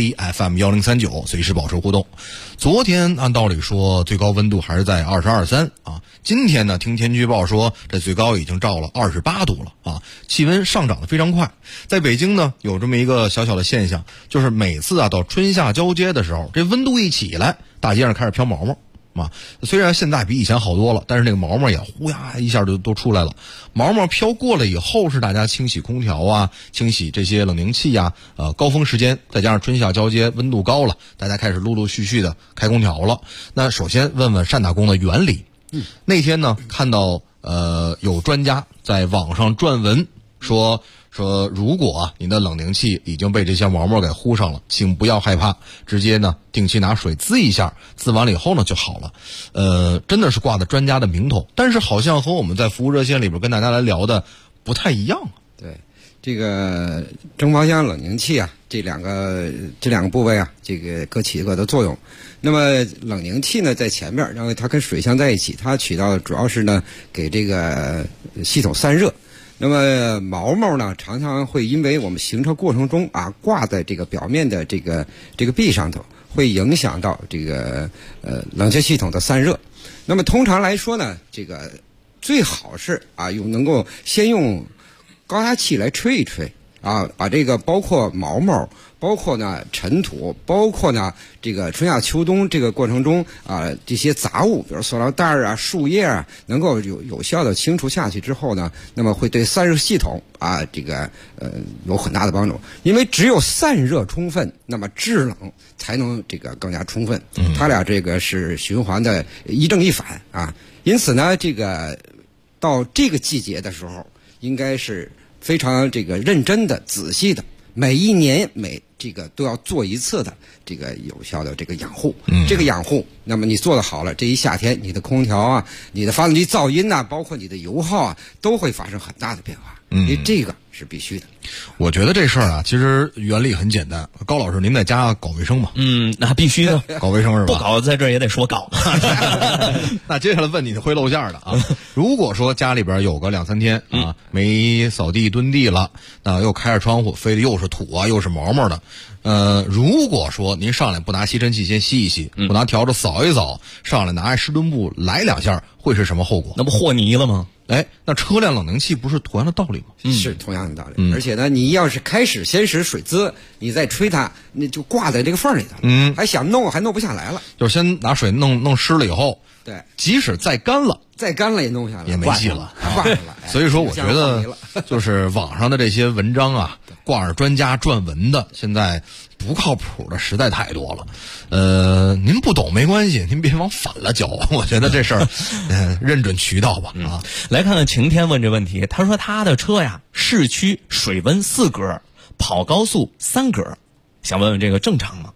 ACFM1039随时保持互动。昨天按道理说最高温度还是在22、23啊，今天呢听天气预报说这最高已经照了28度了啊，气温上涨的非常快。在北京呢有这么一个小小的现象，就是每次啊到春夏交接的时候，这温度一起来，大街上开始飘毛毛。虽然现在比以前好多了，但是那个毛毛也呼呀一下就都出来了。毛毛飘过了以后，是大家清洗空调啊，清洗这些冷凝器啊，高峰时间再加上春夏交接温度高了，大家开始陆陆续续的开空调了。那首先问问单大工的原理。那天呢看到有专家在网上撰文说如果你的冷凝器已经被这些毛毛给糊上了，请不要害怕，直接呢定期拿水滋一下，滋完了以后呢就好了。真的是挂的专家的名头，但是好像和我们在服务热线里边跟大家来聊的不太一样。 对，这个蒸发箱、冷凝器啊，这两个部位啊，这个各起各的作用。那么冷凝器呢在前面，然后它跟水箱在一起，它起到主要是呢给这个系统散热。那么毛毛呢，常常会因为我们行车过程中啊挂在这个表面的这个壁上头，会影响到这个冷却系统的散热。那么通常来说呢，这个最好是啊能够先用高压器来吹一吹啊，把这个包括毛毛，包括呢尘土，包括呢这个春夏秋冬这个过程中啊这些杂物，比如塑料袋啊、树叶啊，能够有效的清除下去之后呢，那么会对散热系统啊这个有很大的帮助。因为只有散热充分，那么制冷才能这个更加充分。它俩这个是循环的一正一反啊。因此呢，这个到这个季节的时候，应该是非常这个认真的、仔细的，每一年这个都要做一次的这个有效的这个养护。这个养护，那么你做得好了，这一夏天你的空调啊、你的发动机噪音呐、包括你的油耗啊，都会发生很大的变化。因为这个是必须的。 我觉得这事儿啊，其实原理很简单。高老师，您在家搞卫生吗？ 那必须的， 搞卫生是吧？ 不搞在这儿也得说搞。 那接下来问你会露馅的啊。如果说家里边有个2-3天啊，没扫地蹲地了，那又开着窗户，飞的又是土啊，又是毛毛的。如果说您上来不拿吸尘器先吸一吸，不拿笤帚扫一扫，上来拿湿墩布来2下，会是什么后果？ 那不和泥了吗？ 那车辆冷凝器不是同样的道理吗？ 是同样的道理。而且呢，你要是先使水滋，你再吹它，那就挂在这个缝里头了。还想弄还弄不下来了。 就是先拿水弄湿了以后， 对， 即使再干了也弄下来了， 也没戏了， 挂上了。 所以说，我觉得就是网上的这些文章啊，挂着专家撰文的，现在不靠谱的实在太多了。您不懂没关系，您别往反了教。我觉得这事儿，认准渠道吧。 来看看晴天问这问题，他说他的车呀，市区水温4格，跑高速3格，想问问这个正常吗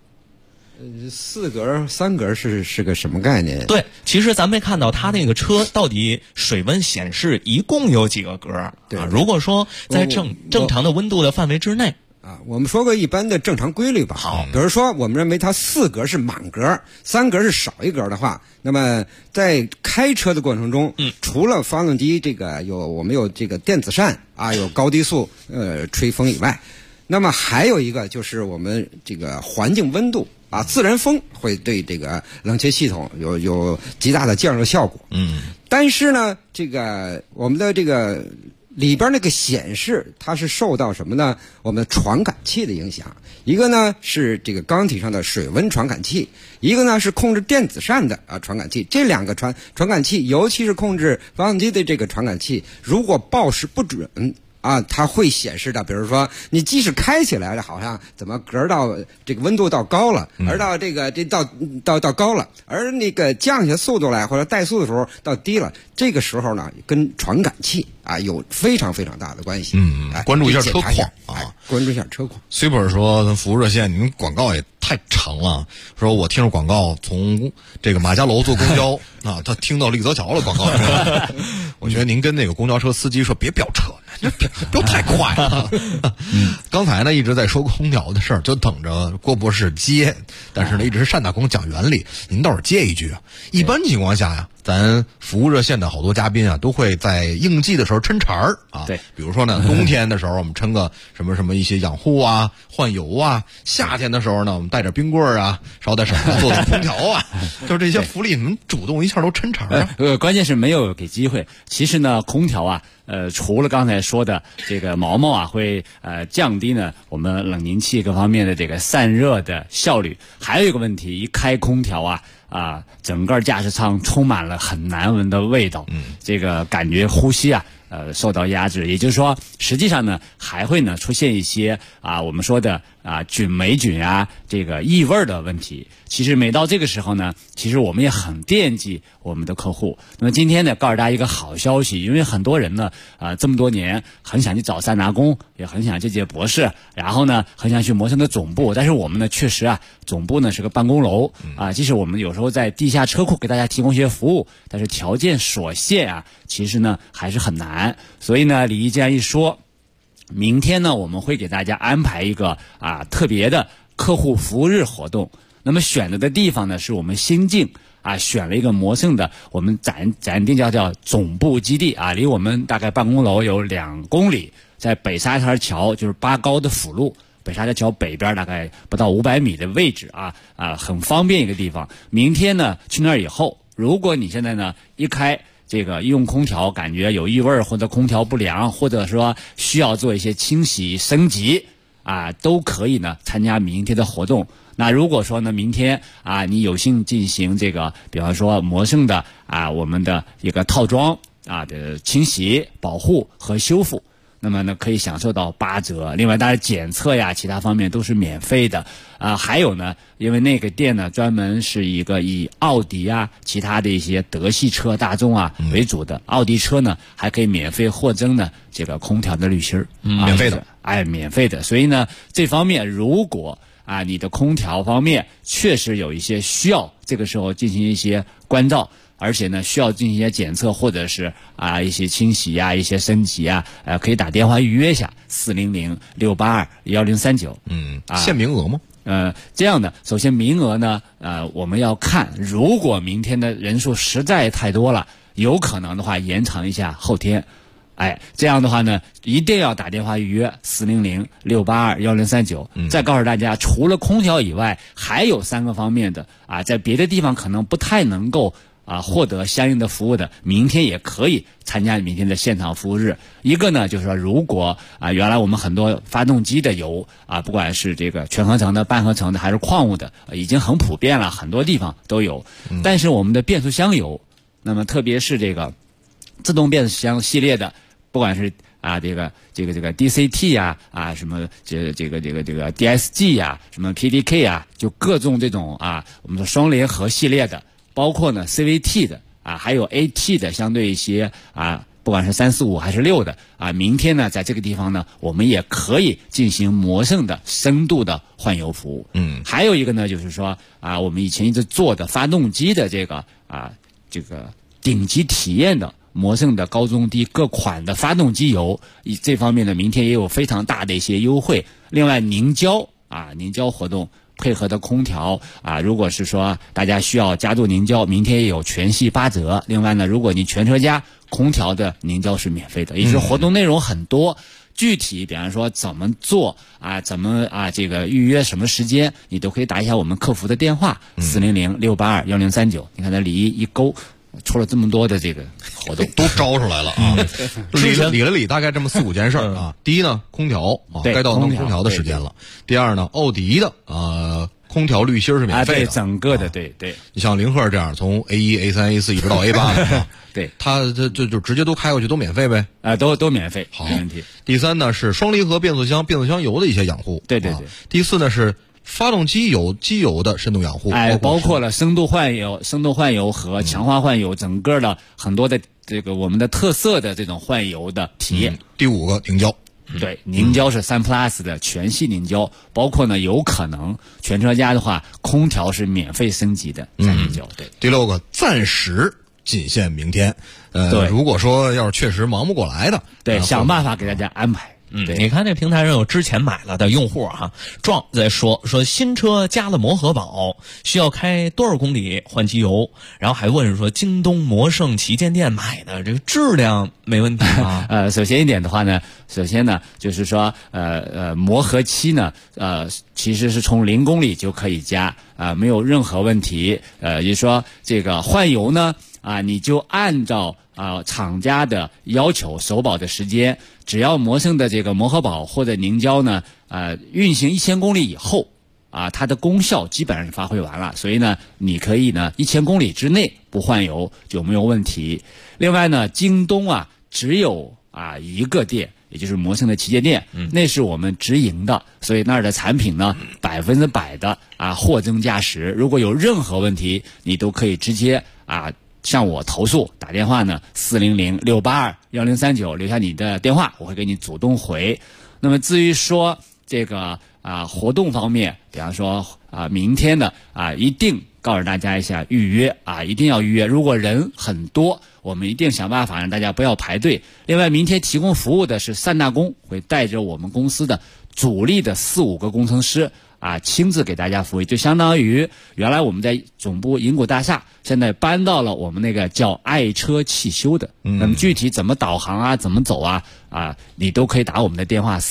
？4格3格是个什么概念？ 对，其实咱没看到他那个车到底水温显示一共有几个格。 对， 如果说在正常的温度的范围之内。 我们说个一般的正常规律吧。 好， 比如说我们认为它4格是满格，3格是少1格的话，那么在开车的过程中，除了发动机我们有这个电子扇啊，有高低速吹风以外，那么还有一个就是我们这个环境温度啊，自然风会对这个冷却系统有极大的降热效果。但是呢，我们的这个里边那个显示，它是受到什么呢？我们传感器的影响。一个呢是这个缸体上的水温传感器，一个呢是控制电子扇的传感器。这2个传感器，尤其是控制发动机的这个传感器，如果报时不准它会显示的，比如说你即使开起来了，好像怎么格到这个温度到高了，而到到高了，而那个降下速度来或者怠速的时候到低了，这个时候呢跟传感器有非常非常大的关系。 关注一下车况关注一下车况。 Super 说服务热线，您广告也太长了。说我听着广告从这个马家楼坐公交他听到立泽桥了广告。我觉得您跟那个公交车司机说别飙车，飙太快了。刚才呢一直在说空调的事儿，就等着郭博士接，但是呢一直是单大空讲原理，您倒是接一句。一般情况下呀，咱服务热线的好多嘉宾都会在应季的时候抻茬儿对， 比如说呢冬天的时候我们抻个什么一些养护啊、换油啊，夏天的时候呢我们带着冰棍儿啊，捎带手的做空调啊，就是这些福利，你们主动一下都抻茬儿关键是没有给机会。其实呢，空调除了刚才说的这个毛毛会降低呢我们冷凝器各方面的这个散热的效率，还有一个问题，一开空调整个驾驶舱充满了很难闻的味道，这个感觉呼吸受到压制。也就是说，实际上呢还会呢出现一些我们说的霉菌这个异味的问题。其实每到这个时候呢，其实我们也很惦记我们的客户。那么今天呢，告诉大家一个好消息，因为很多人呢这么多年很想去找三拿工，也很想去接博士，然后呢很想去摩生的总部，但是我们呢确实总部呢是个办公楼即使我们有时候在地下车库给大家提供一些服务，但是条件所限其实呢还是很难。所以呢，李毅这样一说，明天呢我们会给大家安排一个特别的客户服务日活动。那么选择的地方呢是我们新境选了一个摩胜的我们暂定叫总部基地离我们大概办公楼有2公里，在北沙滩桥，就是八高的辅路北沙滩桥北边大概不到500米的位置很方便一个地方。明天呢去那儿以后，如果你现在呢一开这个用空调感觉有异味，或者空调不良，或者说需要做一些清洗升级都可以呢参加明天的活动。那如果说呢明天你有幸进行这个比方说摩胜的我们的一个套装的清洗、保护和修复，那么呢可以享受到8折。另外当然检测其他方面都是免费的还有呢，因为那个店呢专门是一个以奥迪其他的一些德系车、大众为主的，奥迪车呢还可以免费获赠呢这个空调的滤芯免费的免费的。所以呢这方面如果你的空调方面确实有一些需要，这个时候进行一些关照而且呢需要进行一些检测或者是一些清洗一些升级可以打电话预约一下400-682-1039。 限名额吗？ 这样的，首先名额呢，我们要看，如果明天的人数实在太多了，有可能的话延长一下后天。这样的话呢，一定要打电话预约400-682-1039。再告诉大家，除了空调以外，还有3个方面的在别的地方可能不太能够获得相应的服务的，明天也可以参加明天的现场服务日。一个呢，就是说，如果原来我们很多发动机的油不管是这个全合成的、半合成的还是矿物的，已经很普遍了，很多地方都有。但是我们的变速箱油，那么特别是这个自动变速箱系列的，不管是这个 DCT 什么这个 DSG 什么 PDK 就各种这种我们说双联合系列的，包括呢 CVT 的还有 AT 的，相对一些不管是345还是6的明天呢在这个地方呢，我们也可以进行魔圣的深度的换油服务。还有一个呢，就是说我们以前一直做的发动机的这个顶级体验的魔圣的高中低各款的发动机油，这方面呢明天也有非常大的一些优惠。另外凝胶活动配合的空调如果是说大家需要加注凝胶，明天也有全系8折。另外呢，如果你全车加空调的凝胶是免费的。也就是活动内容很多，具体比方说怎么做怎么这个预约什么时间，你都可以打一下我们客服的电话400-682-1039。你看它里一勾出了这么多的这个活动， 都招出来了理了理大概这么4-5件事第一呢，空调该到弄空调的时间了。第二呢，奥迪的空调滤芯是免费的， 对整个的对。 你像凌鹤这样从 A1、A3、A4 一直到 A8 对， 它就直接都开过去都免费呗？ 都免费， 好， 没问题。 第三呢是双离合变速箱油的一些养护， 对。 第四呢是发动机油的深度养护， 包括了深度换油和强化换油，整个的很多的这个我们的特色的这种换油的体验。 第5个凝胶， 对，凝胶是3 Plus 的全系凝胶，包括呢有可能全车家的话，空调是免费升级的凝胶。对， 第6个暂时仅限明天。如果说要是确实忙不过来的， 对，想办法给大家安排。 你看这平台上有之前买了的用户壮在说新车加了磨合保需要开多少公里换机油，然后还问说京东魔圣旗舰店买的这个质量没问题吗？ 首先一点的话呢，就是说磨合期呢其实是从0公里就可以加没有任何问题。也就是说这个换油呢你就按照厂家的要求首保的时间，只要魔圣的这个磨合保或者凝胶呢运行1000公里以后它的功效基本上是发挥完了，所以呢你可以呢1000公里之内不换油就没有问题。另外呢，京东只有一个店，也就是魔圣的旗舰店，那是我们直营的，所以那儿的产品呢100%的货真价实。如果有任何问题，你都可以直接向我投诉，打电话呢400-682-1039，留下你的电话，我会给你主动回。那么至于说这个活动方面，比方说明天的一定告诉大家一下预约一定要预约。如果人很多，我们一定想办法让大家不要排队。另外，明天提供服务的是3大工，会带着我们公司的主力的4-5个工程师亲自给大家服务，就相当于原来我们在总部银谷大厦，现在搬到了我们那个叫爱车汽修的。那么具体怎么导航怎么走你都可以打我们的电话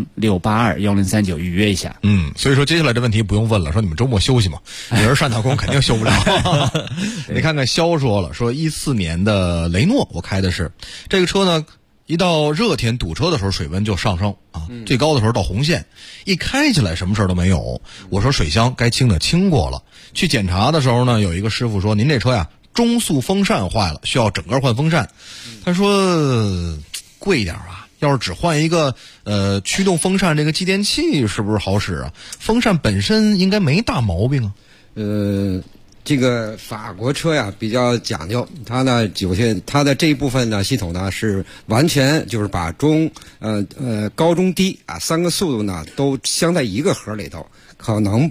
400-682-1039预约一下。 所以说接下来这问题不用问了，说你们周末休息吗？你是3大工肯定休不了。你看看肖说了，说14年的雷诺我开的是这个车呢，一到热天堵车的时候水温就上升最高的时候到红线，一开起来什么事都没有。我说水箱该清的清过了，去检查的时候呢，有一个师傅说您这车呀中速风扇坏了，需要整个换风扇。他说贵一点要是只换一个驱动风扇这个继电器是不是好使风扇本身应该没大毛病这个法国车呀比较讲究，它呢有些它的这一部分呢系统呢是完全就是把高中低3个速度呢都镶在一个盒里头，可能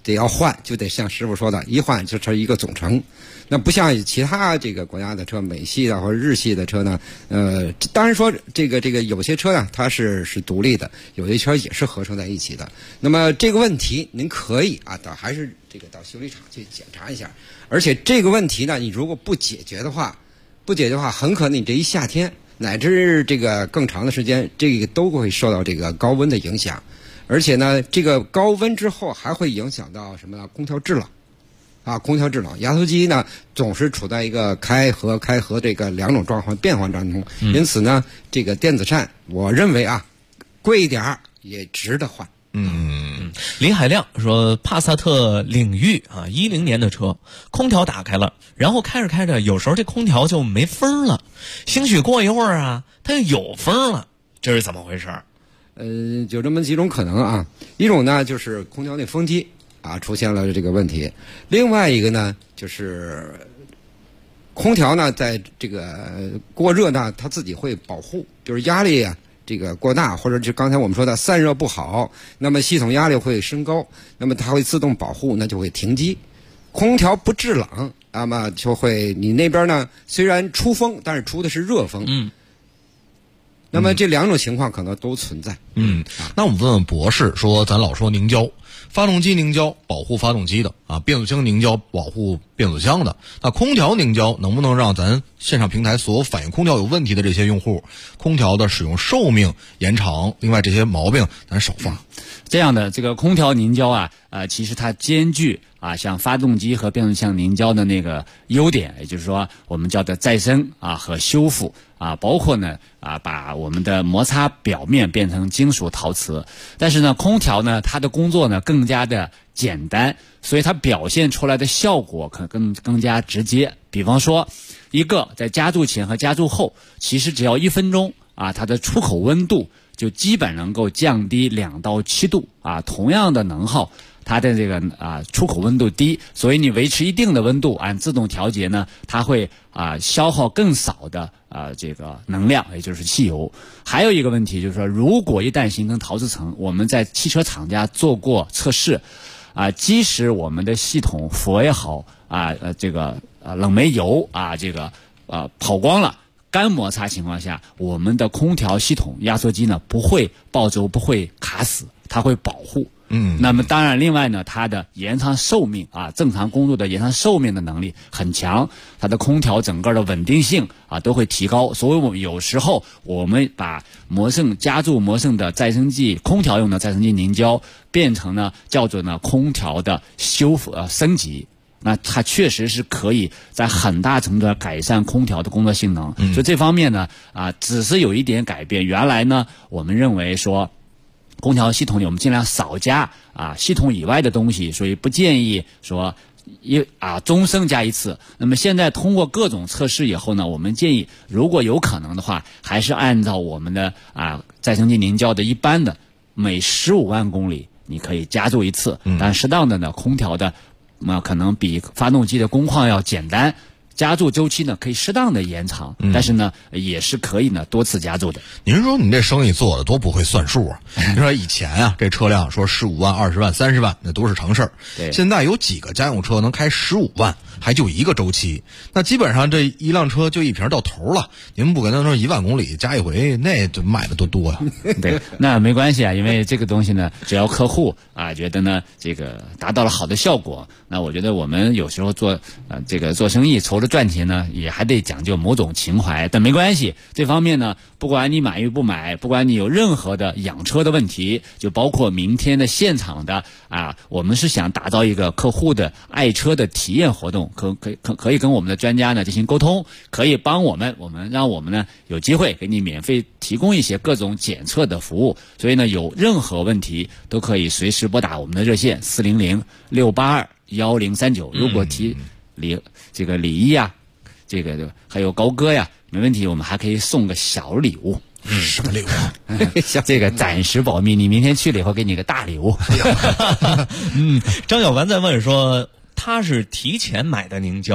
得要换，就得像师傅说的，一换就是一个总成。那不像其他这个国家的车，美系的或者日系的车呢，当然说这个有些车呢它是独立的，有些车也是合成在一起的。那么这个问题您可以还是到修理厂去检查一下。而且这个问题呢，你如果不解决的话，很可能你这一夏天乃至这个更长的时间，这个都会受到这个高温的影响。而且呢，这个高温之后还会影响到什么呢？空调制冷。空调制冷，压缩机呢总是处在一个开合这个两种状况变换当中，因此呢，这个电子扇我认为贵一点也值得换。 林海亮说，帕萨特领域10年的车，空调打开了，然后开着开着，有时候这空调就没风了，兴许过一会儿它就有风了，这是怎么回事？ 有这么几种可能一种呢就是空调那风机出现了这个问题，另外一个呢就是空调呢在这个过热呢，它自己会保护，就是压力这个过大，或者就刚才我们说的散热不好，那么系统压力会升高，那么它会自动保护，那就会停机。空调不制冷，那么就会你那边呢虽然出风，但是出的是热风。那么这两种情况可能都存在。 那我们问问博士，说咱老说凝胶，发动机凝胶保护发动机的变速箱凝胶保护变速箱的，那空调凝胶能不能让咱线上平台所有反映空调有问题的这些用户，空调的使用寿命延长？另外这些毛病咱少发。 这样的这个空调凝胶其实它兼具像发动机和变速箱凝胶的那个优点，也就是说我们叫的再生和修复包括呢把我们的摩擦表面变成金属陶瓷。但是呢，空调呢它的工作呢更加的简单，所以它表现出来的效果可能更加直接。比方说，一个在加注前和加注后，其实只要1分钟它的出口温度就基本能够降低2到7度同样的能耗，它的这个出口温度低，所以你维持一定的温度，按自动调节呢，它会消耗更少的这个能量，也就是汽油。还有一个问题就是说，如果一旦形成陶瓷层，我们在汽车厂家做过测试即使我们的系统佛也好这个冷媒油这个跑光了，干摩擦情况下，我们的空调系统压缩机呢不会爆轴，不会卡死，它会保护。那么当然另外呢，它的延长寿命正常工作的延长寿命的能力很强，它的空调整个的稳定性都会提高。所以我们有时候我们把加注摩胜的再生剂，空调用的再生剂凝胶变成呢叫做呢空调的修复升级，那它确实是可以在很大程度上改善空调的工作性能。所以这方面呢只是有一点改变。原来呢我们认为说空调系统里我们尽量少加系统以外的东西，所以不建议说终生加一次。那么现在通过各种测试以后呢，我们建议如果有可能的话，还是按照我们的再生剂凝胶的一般的每15万公里你可以加注一次，但适当的呢空调的可能比发动机的工况要简单，加注周期呢可以适当的延长，但是呢也是可以呢多次加注的。 您说你这生意做的多不会算数你说以前这车辆说15万、20万、30万那都是常事儿，现在有几个家用车能开15万，还就一个周期，那基本上这一辆车就一瓶到头了。您不跟他说1万公里加一回，那就卖的多呀。 对，那没关系因为这个东西呢，只要客户觉得呢这个达到了好的效果，那我觉得我们有时候做做生意除了赚钱呢，也还得讲究某种情怀。但没关系，这方面呢，不管你买与不买，不管你有任何的养车的问题，就包括明天的现场的我们是想打造一个客户的爱车的体验活动，可以跟我们的专家呢进行沟通，可以帮我们让我们呢有机会给你免费提供一些各种检测的服务。所以呢，有任何问题都可以随时拨打我们的热线400-682-1039。如果提这个李一这个还有高哥没问题，我们还可以送个小礼物。 什么礼物这个暂时保密，你明天去了以后给你个大礼物。 张小凡在问说，他是提前买的凝胶，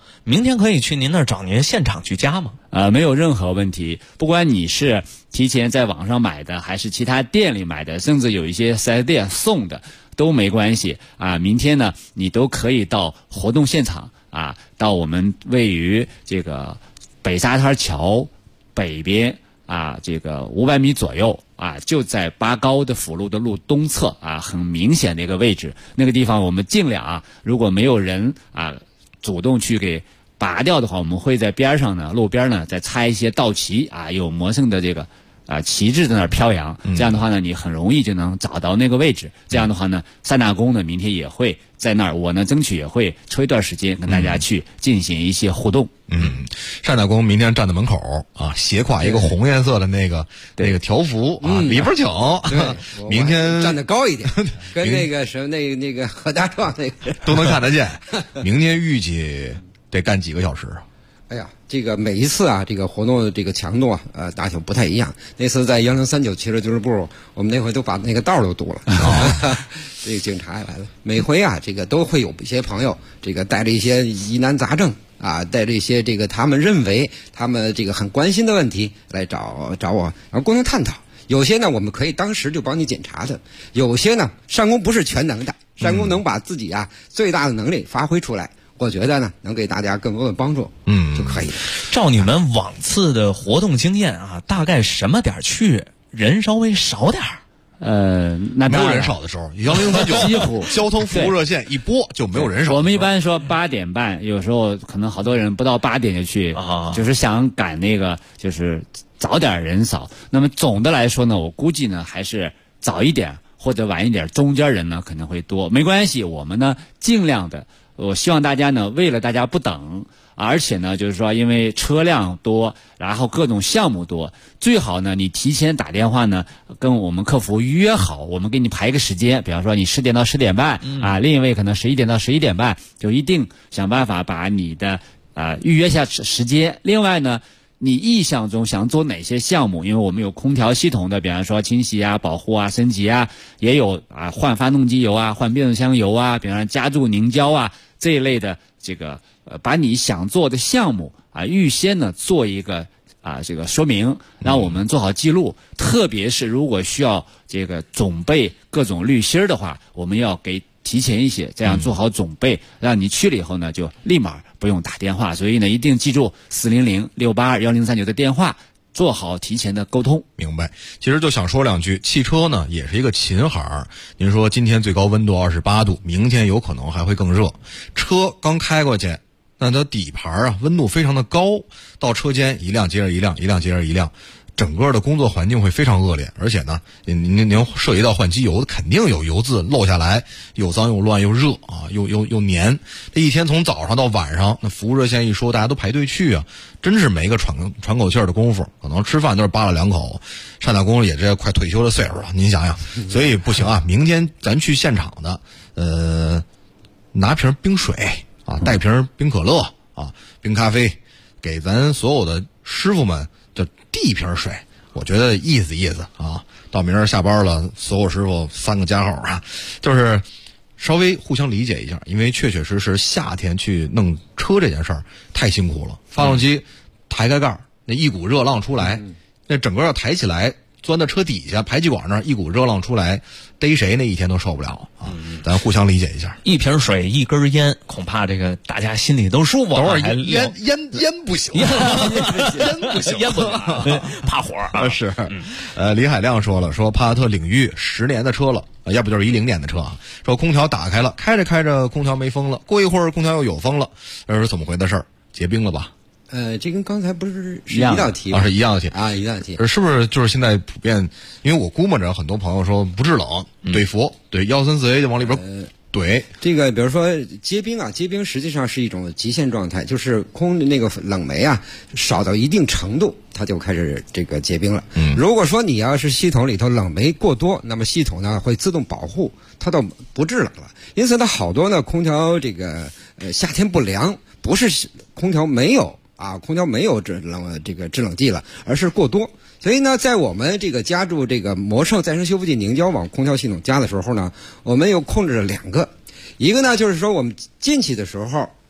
明天可以去您那儿找您现场去加吗？ 没有任何问题。不管你是提前在网上买的，还是其他店里买的，甚至有一些4S店送的，都没关系啊。明天呢，你都可以到活动现场啊，到我们位于这个北沙滩桥北边啊，这个500米左右啊，就在八高的辅路的路东侧啊，很明显的一个位置。那个地方我们尽量啊，如果没有人啊主动去给拔掉的话，我们会在边上呢，路边呢再插一些道旗啊，有魔圣的这个旗帜在那儿飘扬。这样的话呢，你很容易就能找到那个位置。这样的话呢，单大公呢明天也会在那儿，我呢争取也会抽一段时间跟大家去进行一些互动。 单大公明天站在门口啊，斜挎一个红颜色的那个条幅啊，里边请。明天站得高一点，跟那个什么那个何大壮那个都能看得见。明天预计得干几个小时啊？ 哎呀，这个每一次啊，这个活动的这个强度啊，大小不太一样。那次在1039汽车俱乐部，我们那回都把那个道都堵了。这个警察也来了。每回啊，这个都会有一些朋友，这个带着一些疑难杂症啊，带着一些这个他们认为他们这个很关心的问题来找我，然后共同探讨。有些呢，我们可以当时就帮你检查的；有些呢，单公不是全能的，单公能把自己啊最大的能力发挥出来。我觉得呢，能给大家更多的帮助，就可以了。 照你们往次的活动经验啊，大概什么点去人稍微少点那没有人少的时候，1039 几乎交通服务热线一拨就没有人少。 我们一般说8点半，有时候可能好多人不到8点就去，就是想赶那个，就是早点人少。那么总的来说呢，我估计呢还是早一点或者晚一点，中间人呢可能会多，没关系，我们呢尽量的。我希望大家呢，为了大家不等，而且呢，就是说，因为车辆多，然后各种项目多，最好呢，你提前打电话呢，跟我们客服约好，我们给你排一个时间，比方说你10点到10点半，另一位可能11点到11点半，就一定想办法把你的预约下时间。另外呢，你意向中想做哪些项目？因为我们有空调系统的，比方说清洗啊、保护啊、升级啊，也有换发动机油啊、换变速箱油啊，比方说加注凝胶啊这一类的这个把你想做的项目预先呢做一个这个说明，让我们做好记录。特别是如果需要这个准备各种滤芯的话，我们要给提前一些，这样做好准备，让你去了以后呢，就立马不用打电话。所以呢，一定记住400-682-1039的电话，做好提前的沟通。 明白。其实就想说两句，汽车呢也是一个勤行。您说今天最高温度28度，明天有可能还会更热。车刚开过去，那它底盘温度非常的高，到车间一辆接着一辆，一辆接着一辆，整个的工作环境会非常恶劣。而且呢，您涉及到换机油，肯定有油渍漏下来，又脏又乱又热又黏。这一天从早上到晚上，那服务热线一说，大家都排队去啊，真是没个喘口气的功夫，可能吃饭都是扒拉两口。单大公也这快退休的岁数了，您想想，所以不行啊。明天咱去现场的，拿瓶冰水带瓶冰可乐冰咖啡，给咱所有的师傅们就递一瓶水，我觉得意思到明儿下班了，所有师傅3个加号就是稍微互相理解一下，因为确确实实夏天去弄车这件事儿太辛苦了。发动机抬开盖，那一股热浪出来，那整个要抬起来，钻到车底下排气管那儿，一股热浪出来，逮谁那一天都受不了咱互相理解一下。 一瓶水一根烟，恐怕这个大家心里都舒服。 等会儿烟不行，烟不行， 烟不行，怕火是。李海亮说了，说帕萨特领域10年的车了，要不就是10年的车说空调打开了，开着开着空调没风了，过一会儿空调又有风了，这是怎么回的事儿？结冰了吧？ 这跟刚才不是一道题吗？ 是一样的题一样的题。 是不是就是现在普遍？因为我估摸着很多朋友说不制冷，怼氟，怼134A就往里边怼。 这个比如说结冰结冰实际上是一种极限状态，就是那个冷媒少到一定程度，它就开始这个结冰了。如果说你要是系统里头冷媒过多，那么系统呢会自动保护，它倒不制冷了。因此呢，好多呢空调这个夏天不凉，不是空调没有。空调没有制冷剂了，而是过多。所以呢，在我们这个加注这个魔圣再生修复剂凝胶往空调系统加的时候呢，我们又控制了2个。一个呢，就是说我们进去的时候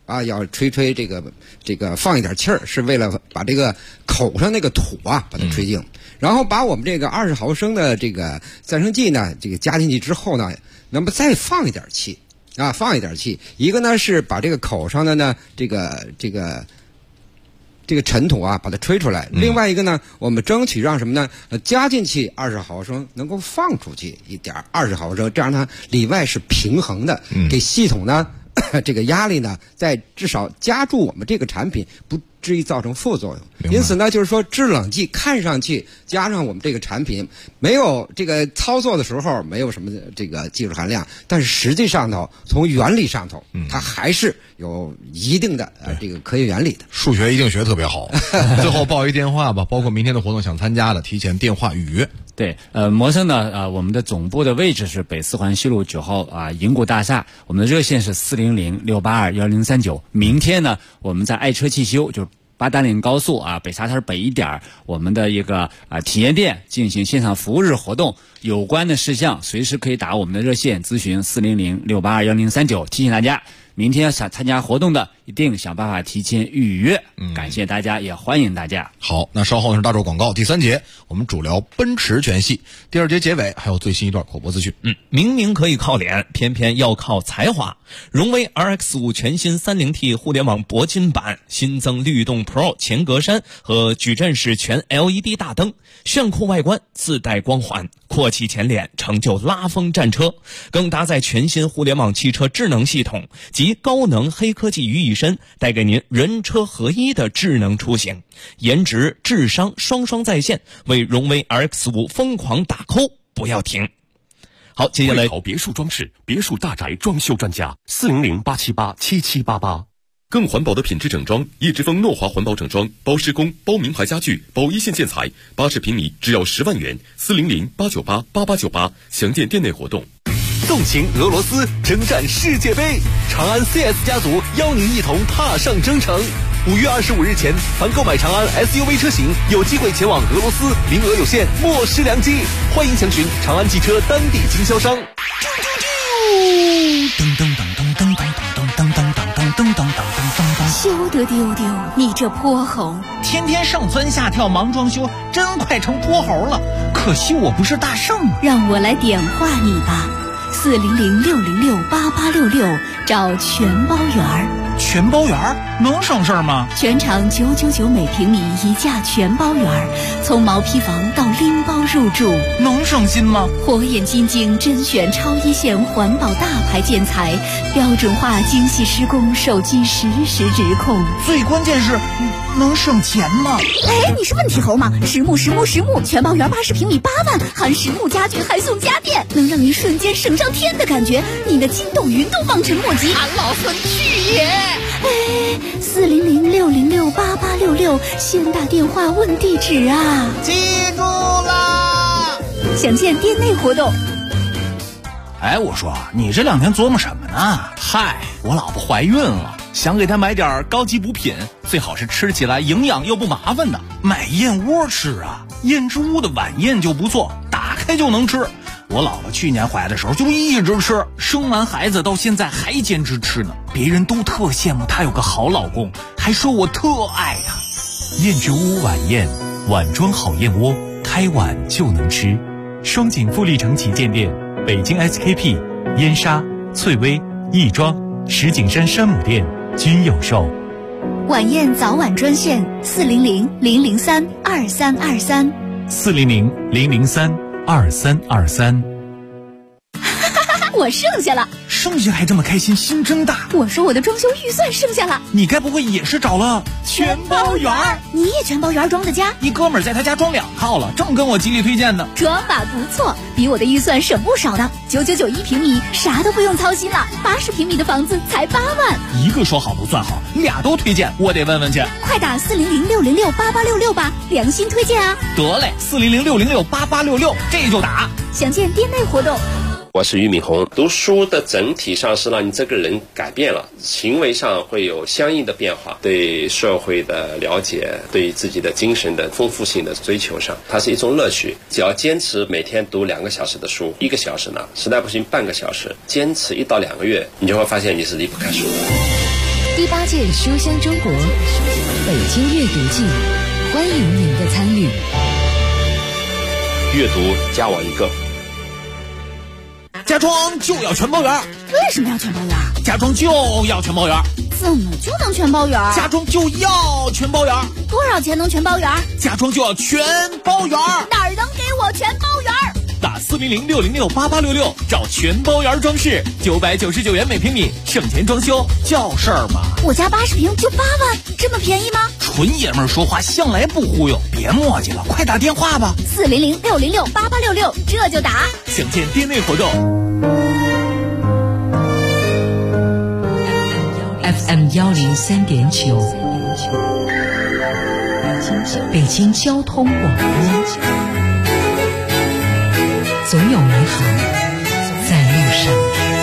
啊，要吹这个放一点气儿，是为了把这个口上那个土啊把它吹净。然后把我们这个20毫升的这个再生剂呢，这个加进去之后呢，那么再放一点气啊，放一点气。一个呢是把这个口上的呢这个尘土啊把它吹出来，另外一个呢，我们争取让什么呢？加进去20毫升，能够放出去一点20毫升，这样它里外是平衡的，给系统呢这个压力呢，在至少加注我们这个产品不至于造成副作用。因此呢，就是说制冷剂看上去加上我们这个产品没有这个操作的时候没有什么这个技术含量，但是实际上头从原理上头，它还是有一定的这个科学原理的。 数学一定学得特别好。最后报一电话吧，包括明天的活动想参加的，提前电话预约。 对，摩生呢，我们的总部的位置是北四环西路9号啊，银谷大厦。我们的热线是400-682-1039。明天呢，我们在爱车汽修，就是八达岭高速啊北沙滩北一点，我们的一个体验店进行线上服务日活动，有关的事项随时可以打我们的热线咨询400-682-1039。提醒大家，明天要想参加活动的，一定想办法提前预约。感谢大家，也欢迎大家。 好，那稍后是大洲广告。第3节我们主聊奔驰全系，第2节结尾还有最新一段口播资讯。 明明可以靠脸，偏偏要靠才华。荣威 RX5 全新 30T 互联网铂金版新增律动 Pro 前格栅和矩阵式全 LED 大灯，炫酷外观，自带光环，阔气前脸，成就拉风战车。更搭载全新互联网汽车智能系统及高能黑科技于一身，带给您人车合一的智能出行，颜值智商双双在线，为荣威 RX5 疯狂打 call， 不要停。好，接下来好别墅装饰，别墅大宅装修专家，400-878-7788。更环保的品质整装，叶之峰诺华环保整装，包施工，包名牌家具，包一线建材，80平米只要10万元，400-898-8898，详见店内活动。 纵情俄罗斯，征战世界杯，长安 CS 家族邀您一同踏上征程。5月25日前，凡购买长安 SUV 车型，有机会前往俄罗斯，名额有限，莫失良机。欢迎详询长安汽车当地经销商。 休得丢丢，你这泼猴！ 天天上蹿下跳忙装修，真快成泼猴了。可惜我不是大圣啊！ 让我来点化你吧，400-606-8866，找全包园。 全包园能省事儿吗？ 全场999每平米一价全包园，从毛坯房到拎包入住， 能省心吗？ 火眼金睛甄选超一线环保大牌建材，标准化精细施工，手机实时直控。 最关键是能省钱吗？ 哎，你是问题猴吗？实木全包园80平米8万，含实木家具还送家电，能让您瞬间省上天的感觉，你的筋斗云都望尘莫及。 俺老孙去也！ 哎，400-606-8866，先打电话问地址啊！ 记住啦！ 详见店内活动。 哎，我说你这2天琢磨什么呢？ 嗨，我老婆怀孕了，想给她买点高级补品，最好是吃起来营养又不麻烦的。 买燕窝吃啊，燕之屋的晚宴就不错，打开就能吃。我姥姥去年怀的时候就一直吃，生完孩子到现在还坚持吃呢。别人都特羡慕她有个好老公，还说我特爱她。 燕之屋晚宴，碗装好燕窝，开碗就能吃。双井富力城旗舰店，北京 SKP、燕莎、翠微、亦庄、石景山山姆店均有售。 晚宴早晚专线400-003-2323。 400-003-2323。 我剩下了， 剩下还这么开心，心真大。 我说我的装修预算剩下了， 你该不会也是找了全包园？你也全包园装的家？ 一哥们儿在他家装2套了，正跟我极力推荐呢。 装法不错，比我的预算省不少的，999一平米，啥都不用操心了。80平米的房子才8万。 一个说好不算好，2都推荐，我得问问去。 快打400-606-8866吧，良心推荐啊！ 得嘞，400-606-8866，这就打。 详见店内活动。 我是俞敏洪。读书的整体上是让你这个人改变了，行为上会有相应的变化，对社会的了解，对自己的精神的丰富性的追求上，它是一种乐趣。只要坚持每天读2个小时的书，1个小时呢，实在不行半个小时，坚持1到2个月，你就会发现你是离不开书的。 第8届书香中国北京阅读季，欢迎您的参与。 阅读加我一个。 家装就要全包圆。 为什么要全包圆？ 家装就要全包圆。 怎么就能全包圆？ 家装就要全包圆。 多少钱能全包圆？ 家装就要全包圆。 哪儿能给我全包圆？ 打400-606-8866找全包圆装饰，999元每平米，省钱装修叫事儿吗？ 我家80平就8万，这么便宜吗？ 纯爷们儿说话向来不忽悠，别磨叽了，快打电话吧。 400-606-8866，这就打。 详见店内活动。 FM 103.9，北京交通广播。总有美好在路上。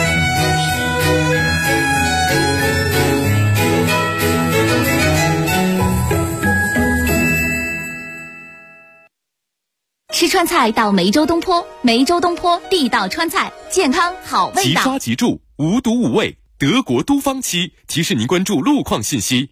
吃川菜到梅州东坡，梅州东坡地道川菜，健康好味道。 即刷即住，无毒无味，德国都方漆提示您关注路况信息。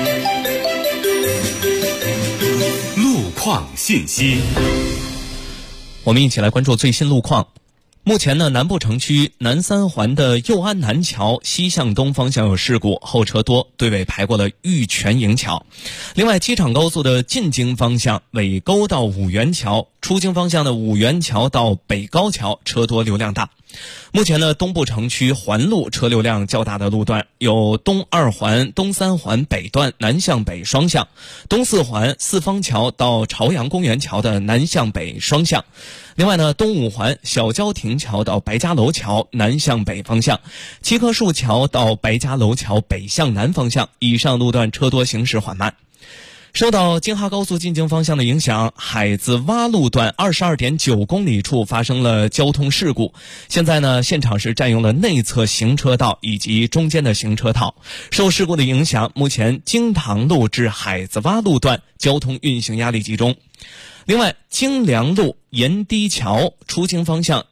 路况信息。 我们一起来关注最新路况。目前呢，南部城区南三环的右安南桥西向东方向有事故，后车多，队尾排过了玉泉营桥。另外，机场高速的进京方向尾沟到五元桥，出京方向的五元桥到北高桥车多流量大。目前呢，东部城区环路车流量较大的路段有东二环、东三环北段南向北双向，东四环四方桥到朝阳公园桥的南向北双向。另外呢，东五环小郊亭桥到白家楼桥南向北方向，七棵树桥到白家楼桥北向南方向，以上路段车多，行驶缓慢。受到京哈高速进京方向的影响，海子洼路段22.9公里处发生了交通事故。现在呢，现场是占用了内侧行车道以及中间的行车道。受事故的影响，目前京塘路至海子洼路段交通运行压力集中。另外，京良路沿堤桥出京方向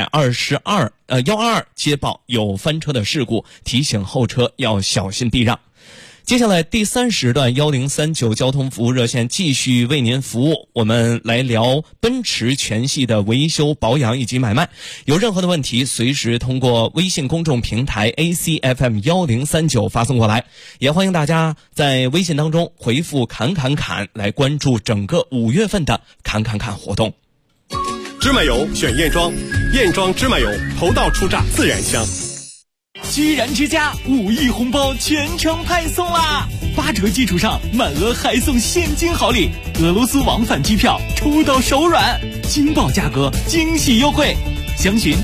122接报有翻车的事故，提醒后车要小心避让。接下来第3时段1039交通服务热线继续为您服务，我们来聊奔驰全系的维修保养以及买卖。有任何的问题，随时通过微信公众平台 ACFM 1039发送过来，也欢迎大家在微信当中回复侃侃侃来关注整个5月份的侃侃侃活动。 芝麻油选燕庄，燕庄芝麻油头道出榨自然香。 居然之家5亿红包全程派送啦！8折基础上满额还送现金好礼，俄罗斯往返机票抽到手软，惊爆价格，惊喜优惠，详询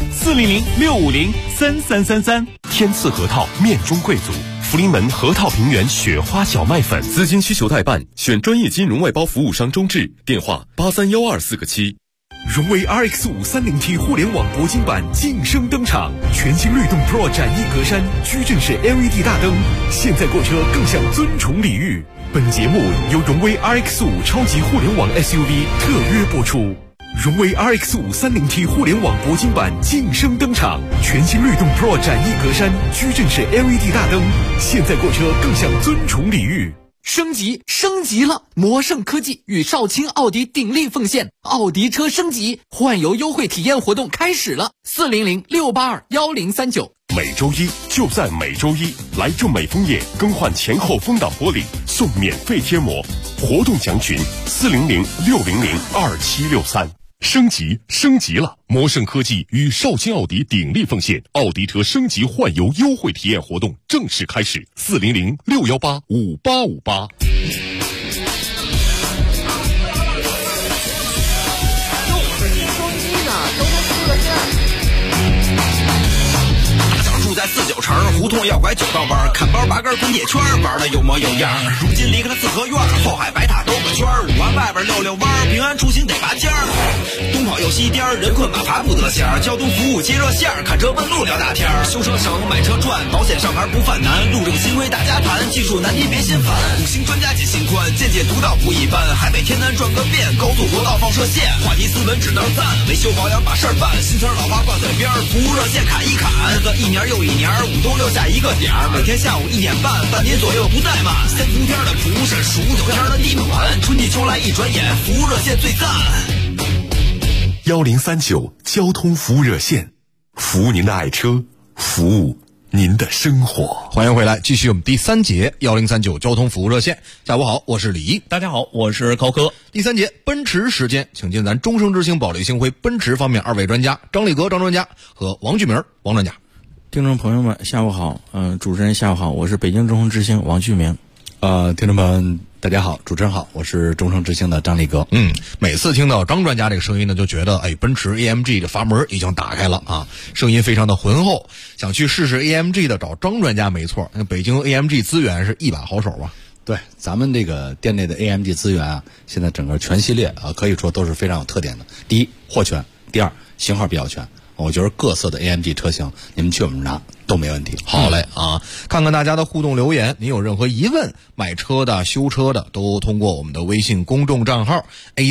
400-650-3333。 天赐核桃面中贵族，福临门核桃平原雪花小麦粉。资金需求代办，选专业金融外包服务商中智，电话831247个7。 荣威 RX5 30T 互联网铂金版晋升登场，全新律动 Pro 展翼格栅，矩阵式 LED 大灯，现在购车更享尊崇礼遇。本节目由荣威 RX5 超级互联网 SUV 特约播出。荣威 RX5 30T 互联网铂金版晋升登场，全新律动 Pro 展翼格栅，矩阵式 LED 大灯，现在购车更享尊崇礼遇。 升级了！魔盛科技与少卿奥迪鼎力奉献，奥迪车升级换油优惠体验活动开始了，400-682-1039。 每周一就在每周一，来正美枫叶更换前后风挡玻璃送免费贴膜，活动详询400-600-2763。升级了！魔盛科技与少卿奥迪鼎力奉献，奥迪车升级换油优惠体验活动正式开始，400-618-5858。 住在49城，胡同要拐9道弯，看包拔根滚铁圈，玩的有模有样。如今离开了四合院，后海白塔兜个圈，5环外边溜溜弯，平安出行得拔尖儿。东跑又西颠，人困马乏不得闲，交通服务接热线，看车问路聊大天，修车省买车赚，保险上牌不犯难，路这个新规大家谈，技术难题别心烦。5星专家解心宽，见解独到不一般，海北天南转个遍，高速国道放射线，话题斯文只能赞，维修保养把事儿办，新车老花挂嘴边，服务热线砍一砍，个一年又一年5都留下一个点儿，每天下午1点半，半年左右不怠慢。三伏天的蒲扇，数9天的地暖，春季秋来一转眼，服务热线最赞。 1039交通服务热线，服务您的爱车，服务您的生活。 欢迎回来，继续我们第3节1039交通服务热线。下午好，我是李毅。 大家好，我是高科。 第3节奔驰时间，请进咱终生之星保利星辉奔驰方面2位专家，张立格张专家和王巨明王专家。 听众朋友们下午好，主持人下午好，我是北京终生之星王巨明。 听众朋友们大家好，主持人好，我是终生之星的张立格。 每次听到张专家这个声音呢，就觉得奔驰 AMG 的阀门已经打开了啊，声音非常的浑厚。想去试试 AMG 的找张专家没错，北京 AMG 资源是一把好手啊。 对，咱们这个店内的 AMG 资源啊，现在整个全系列啊，可以说都是非常有特点的。第一，货全；第二，型号比较全。我觉得各色的 AMG 车型，你们去我们拿都没问题。 好嘞啊，看看大家的互动留言，您有任何疑问，买车的、修车的，都通过我们的微信公众账号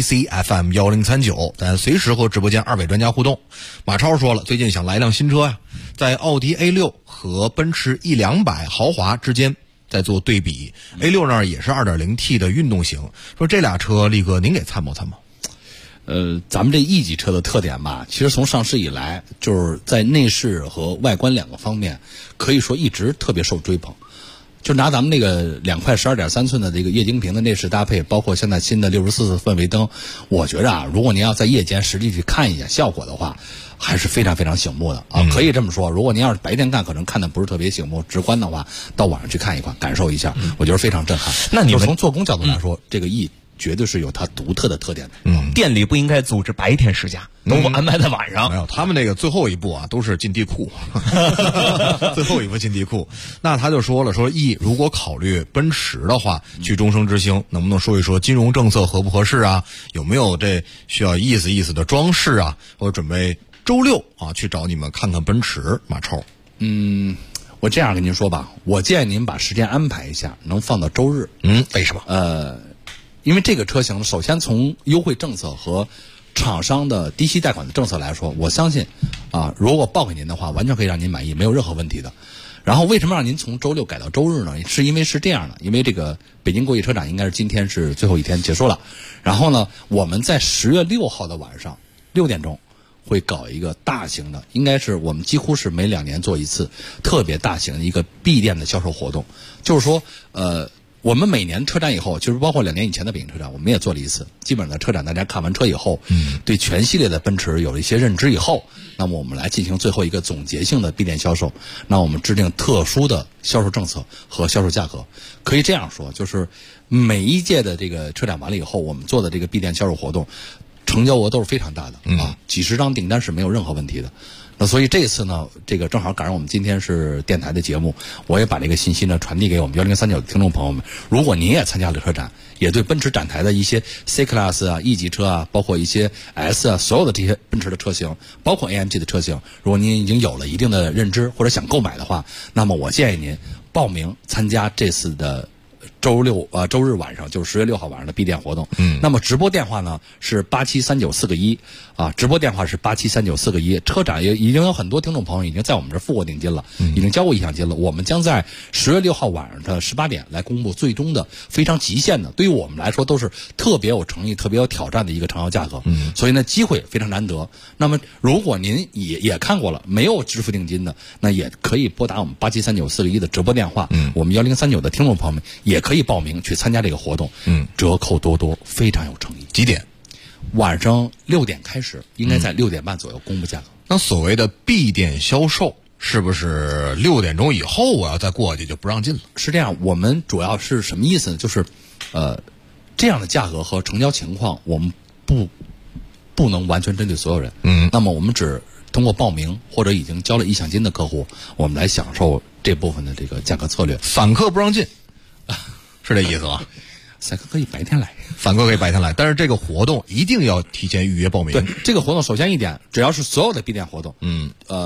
ACFM1039，咱随时和直播间2位专家互动。马超说了，最近想来辆新车呀，在奥迪 A6 和奔驰 E200 豪华之间在做对比。A6 那儿也是 2.0T 的运动型，说这俩车，立哥您给参谋参谋。 咱们这 E 级车的特点吧，其实从上市以来，就是在内饰和外观2个方面，可以说一直特别受追捧。就拿咱们那个2块12.3寸的这个液晶屏的内饰搭配，包括现在新的64色氛围灯，我觉着啊，如果您要在夜间实际去看一下效果的话，还是非常非常醒目的啊。可以这么说，如果您要是白天看，可能看的不是特别醒目直观的话，到晚上去看一看，感受一下，我觉得非常震撼。 那你们从做工角度来说，这个 E 绝对是有它独特的特点的。 店里不应该组织白天试驾，都安排在晚上。 没有，他们那个最后一步啊，都是进地库，最后一步进地库。那他就说了，说如果考虑奔驰的话，去终生之星，能不能说一说金融政策合不合适啊？有没有这需要意思的装饰啊？我准备周6啊去找你们看看奔驰。马超， 我这样跟您说吧，我建议您把时间安排一下，能放到周日。 为什么？ 因为这个车型首先从优惠政策和厂商的低息贷款的政策来说，我相信啊，如果报给您的话，完全可以让您满意，没有任何问题的。然后为什么让您从周6改到周日呢？是因为是这样的，因为这个北京国际车展应该是今天是最后一天结束了，然后呢，我们在10月6号的晚上6点钟会搞一个大型的，应该是我们几乎是每2年做一次特别大型的一个闭店的销售活动，就是说我们每年车展以后，就是包括2年以前的北京车展，我们也做了一次。基本上车展大家看完车以后，对全系列的奔驰有了一些认知以后，那么我们来进行最后一个总结性的闭店销售。那我们制定特殊的销售政策和销售价格。可以这样说，就是每一届的这个车展完了以后，我们做的这个闭店销售活动，成交额都是非常大的啊，几十张订单是没有任何问题的。那所以这次呢，这个正好赶上我们今天是电台的节目，我也把这个信息呢传递给我们1039的听众朋友们。如果您也参加了车展，也对奔驰展台的一些 C Class 啊、E 级车啊，包括一些 S 啊，所有的这些奔驰的车型，包括 AMG 的车型，如果您已经有了一定的认知或者想购买的话，那么我建议您报名参加这次的周日晚上，就是10月6号晚上的闭店活动。那么直播电话呢是873941啊，直播电话是873941。车展也已经有很多听众朋友已经在我们这儿付过定金了，已经交过意向金了。我们将在10月6号晚上的18点来公布最终的非常极限的，对于我们来说都是特别有诚意、特别有挑战的一个成交价格。所以呢，机会非常难得。那么如果您也看过了，没有支付定金的，那也可以拨打我们873941的直播电话。我们1039的听众朋友们也可以报名去参加这个活动，折扣多，非常有诚意。 几点？ 晚上6点开始，应该在6点半左右公布价格。 那所谓的闭店销售，是不是6点钟以后我要再过去就不让进了？ 是这样，我们主要是什么意思呢？就是这样的价格和成交情况，我们不能完全针对所有人。那么我们只通过报名或者已经交了意向金的客户，我们来享受这部分的这个价格策略。 散客不让进，是这意思吗？ 散客可以白天来， 散客可以白天来，但是这个活动一定要提前预约报名。 对，这个活动首先一点，只要是所有的闭店活动，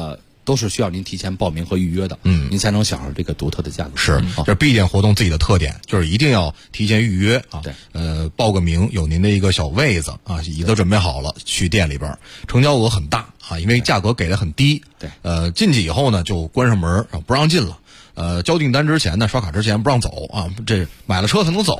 都是需要您提前报名和预约的，您才能享受这个独特的价格。 是，这闭店活动自己的特点就是一定要提前预约啊，报个名，有您的一个小位子啊，椅子准备好了，去店里边，成交额很大啊，因为价格给的很低，进去以后呢就关上门不让进了。交订单之前呢，刷卡之前不让走啊，这买了车才能走，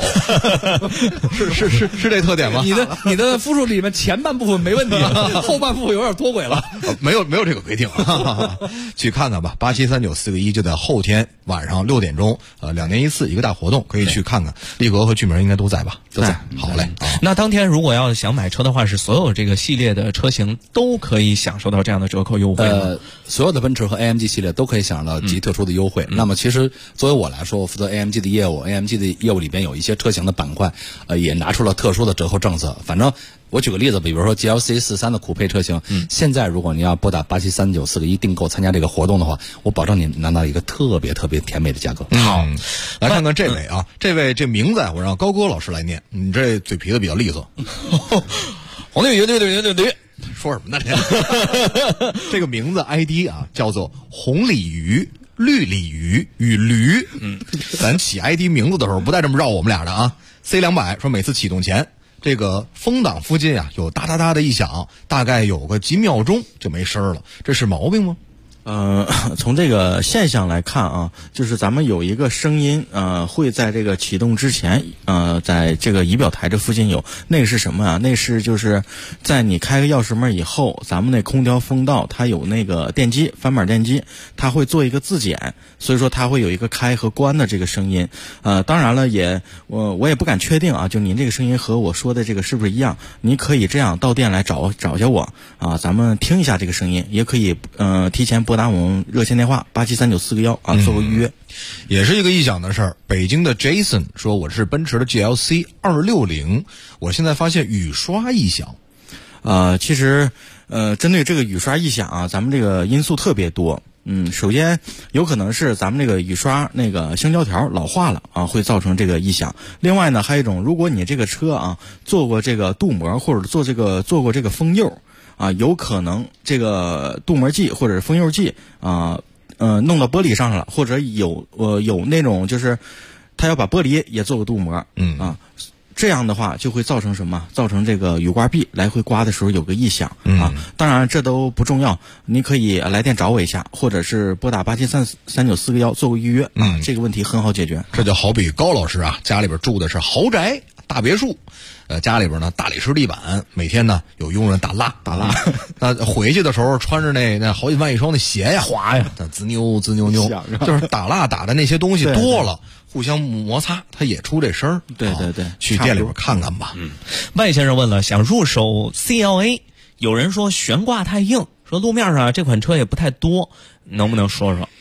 是这特点吗？ 你的复述里面前半部分没问题，后半部分有点脱轨了， 没有这个规定啊，去看看吧。873941就在后天晚上6点钟，2年一次一个大活动，可以去看看。力格和巨门应该都在吧？ 都在。 好嘞。 那当天如果要想买车的话，是所有这个系列的车型都可以享受到这样的折扣优惠吗？ 所有的奔驰和 AMG 系列都可以享受到极特殊的优惠。那么其实作为我来说，我负责 AMG 的业务 ，AMG 的业务里边有一些车型的板块，也拿出了特殊的折扣政策。反正我举个例子，比如说 GLC 43的酷配车型，现在如果你要拨打873941订购参加这个活动的话，我保证你拿到一个特别特别甜美的价格。 好，来看看这位啊，这名字我让高歌老师来念，你这嘴皮子比较利索。红绿鱼，说什么呢？这个名字 ID 啊叫做红鲤鱼、绿鲤鱼与驴。咱起 ID 名字的时候不带这么绕我们俩的啊。C200 说每次启动前，这个风挡附近啊有哒哒哒的一响，大概有个几秒钟就没声了，这是毛病吗？ 从这个现象来看啊，就是咱们有一个声音会在这个启动之前在这个仪表台这附近有，那个是什么啊？那是就是在你开个钥匙门以后，咱们那空调风道它有那个电机翻板电机，它会做一个自检，所以说它会有一个开和关的这个声音。当然了我也不敢确定啊，就您这个声音和我说的这个是不是一样？你可以这样到店来找下我啊，咱们听一下这个声音，也可以提前拨打我们热线电话873941啊，做个预约。 也是一个异响的事儿。北京的 Jason 说，我是奔驰的 GLC 260，我现在发现雨刷异响。 其实针对这个雨刷异响啊，咱们这个因素特别多。首先有可能是咱们这个雨刷那个橡胶条老化了啊，会造成这个异响。另外呢，还有一种，如果你这个车啊做过这个镀膜或者做过这个封釉啊，有可能这个镀膜剂或者是封釉剂弄到玻璃上了，或者有那种就是他要把玻璃也做个镀膜，这样的话就会造成什么？造成这个雨刮臂来回刮的时候有个异响啊。当然这都不重要，你可以来电找我一下，或者是拨打873941做个预约这个问题很好解决。 这就好比高老师啊，家里边住的是豪宅大别墅，家里边呢大理石地板，每天呢有佣人打蜡，那回去的时候穿着那好几万一双的鞋呀，滑呀，滋扭，就是打蜡打的那些东西多了，互相摩擦，它也出这声儿。 对， 去店里边看看吧。 外先生问了，想入手 CLA， 有人说悬挂太硬，说路面上这款车也不太多，能不能说说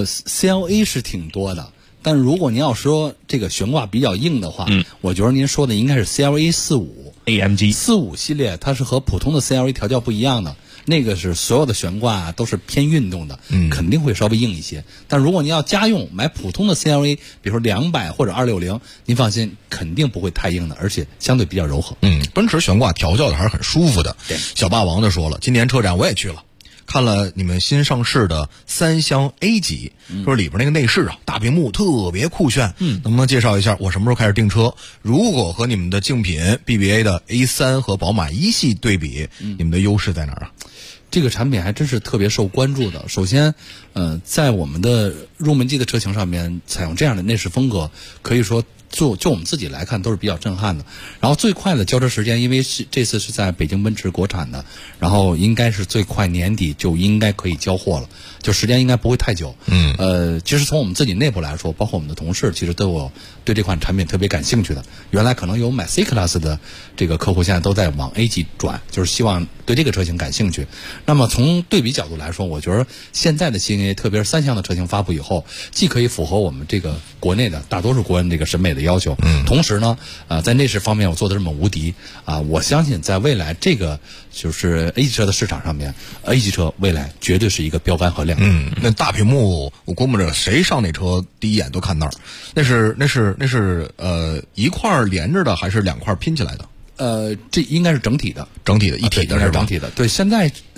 ？CLA 是挺多的。但如果您要说这个悬挂比较硬的话，我觉得您说的应该是 CLA 45 AMG 45系列，它是和普通的 CLA 调教不一样的。那个是所有的悬挂都是偏运动的，肯定会稍微硬一些。但如果您要家用买普通的 CLA， 比如说200或者260，您放心，肯定不会太硬的，而且相对比较柔和。 奔驰悬挂调教的还是很舒服的。小霸王就说了，今年车展我也去了。看了你们新上市的3厢 A 级，说里边那个内饰啊，大屏幕特别酷炫。能不能介绍一下我什么时候开始订车？如果和你们的竞品 BBA 的 A3 和宝马一系对比，你们的优势在哪儿啊？ 这个产品还真是特别受关注的。首先，在我们的入门级的车型上面采用这样的内饰风格，可以说就我们自己来看都是比较震撼的。然后最快的交车时间，因为这次是在北京奔驰国产的，然后应该是最快年底就应该可以交货了，就时间应该不会太久。其实从我们自己内部来说，包括我们的同事，其实都有对这款产品特别感兴趣的。原来可能有买 C Class 的这个客户，现在都在往 A 级转，就是希望对这个车型感兴趣。那么从对比角度来说，我觉得现在的新 A， 特别是3厢的车型发布以后，既可以符合我们这个国内的大多数国人这个审美的要求，同时呢，在内饰方面我做的这么无敌啊，我相信在未来这个就是 A 级车的市场上面 ，A 级车未来绝对是一个标杆和亮点。 那大屏幕，我估摸着谁上那车第一眼都看那儿，那是一块连着的还是2块拼起来的？ 这应该是整体的， 一体的是吧？ 整体的。对，现在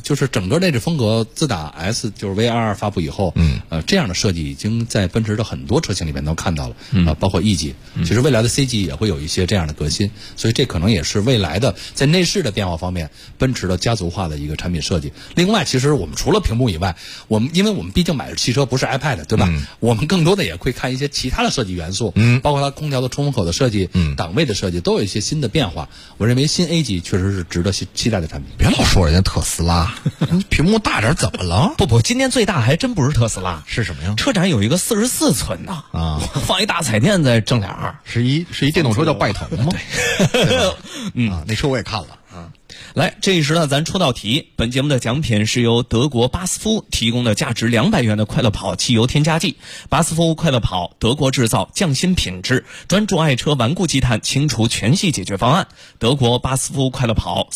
就是整个内置风格自打 S 就是 V22 发布以后，这样的设计已经在奔驰的很多车型里面都看到了，包括 E 级，其实未来的 C 级也会有一些这样的革新，所以这可能也是未来的在内饰的变化方面，奔驰的家族化的一个产品设计。另外，其实我们除了屏幕以外，因为我们毕竟买的汽车不是 iPad， 对吧？我们更多的也会看一些其他的设计元素，包括它空调的出风口的设计，档位的设计，都有一些新的变化。我认为新 A 级确实是值得期待的产品。 别老说人家特斯拉，屏幕大点怎么了？ 不，今年最大还真不是特斯拉， 是什么呀？ 车展有一个44寸的啊，放一大彩电在正脸儿， 是一电动车叫拜腾吗？对，那车我也看了啊。 来，这一时呢，咱出道题。本节目的奖品是由德国巴斯夫提供的价值200元的快乐跑汽油添加剂。巴斯夫快乐跑，德国制造，匠心品质，专注爱车顽固积碳清除全系解决方案。德国巴斯夫快乐跑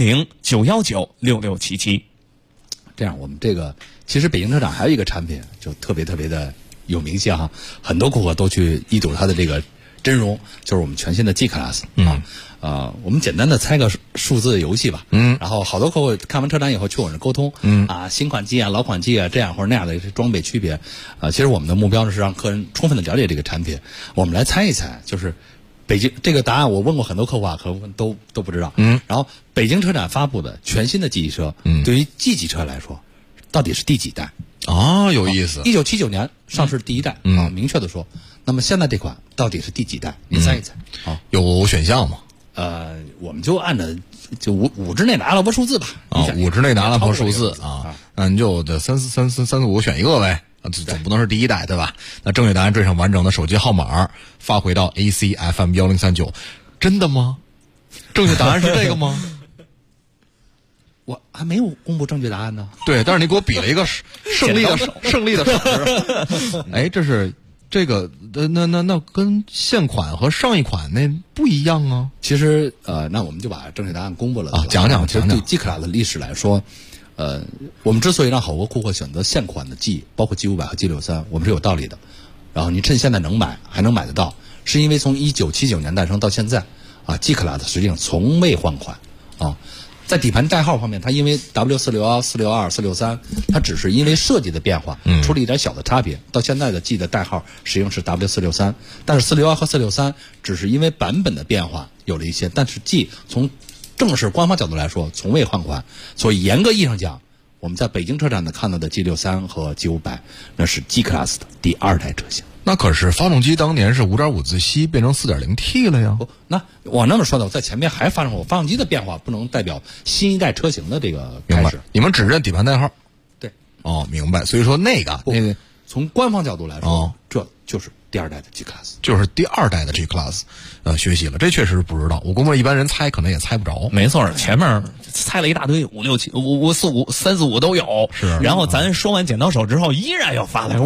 400-919-6677。 这样，我们这个其实北京车展还有一个产品就特别的有名气哈，很多顾客都去一睹它的这个真容，就是我们全新的 G Class 我们简单的猜个数字游戏吧，然后好多客户看完车展以后去我这沟通，新款机啊、老款机啊这样或者那样的装备区别，其实我们的目标是让客人充分的了解这个产品，我们来猜一猜，就是北京这个答案我问过很多客户啊，客户都不知道，然后北京车展发布的全新的 G 级车，对于 G 级车来说，到底是第几代？ 有意思。 1979年上市第一代明确的说，那么现在这款到底是第几代？你猜一猜？ 有选项吗？ 我们就按照就五之内的阿拉伯数字吧。 5之内的阿拉伯数字啊，那你就这345选一个呗。总不能是第一代对吧？那正确答案缀上完整的手机号码，发回到 ACFM 1039。真的吗？正确答案是这个吗？ 我还没有公布正确答案呢。 对，但是你给我比了一个胜利的手势。哎，这个那跟现款和上一款那不一样啊。 其实那我们就把正确答案公布了讲讲。 其实对 G Class 的历史来说，我们之所以让好多顾客选择现款的 G， 包括 G500 和 G63， 我们是有道理的。然后你趁现在能买，还能买得到，是因为从1979年诞生到现在，G Class 实际上从未换款在底盘代号方面，它因为 W461、462、463，它只是因为设计的变化，出了一点小的差别。到现在的 G 的代号使用是 W463，但是461和463只是因为版本的变化有了一些，但是 G 从正式官方角度来说从未换款，所以严格意义上讲，我们在北京车展看到的 G63 和 G500，那是 G Class 的第2代车型。 那可是发动机当年是5.5自吸变成 4.0T 了呀。 那我那么说的，我在前面还发生过发动机的变化，不能代表新一代车型的这个开始。 你们只认底盘代号？ 对。 明白。所以说那个从官方角度来说，这就是第2代的 G Class， 就是第2代的 G Class。学习了，这确实不知道。我估摸一般人猜可能也猜不着。 没错，前面猜了一大堆，5、6、7、5、4、5、3、4、5都有。 是。 然后咱说完剪刀手之后，依然要发来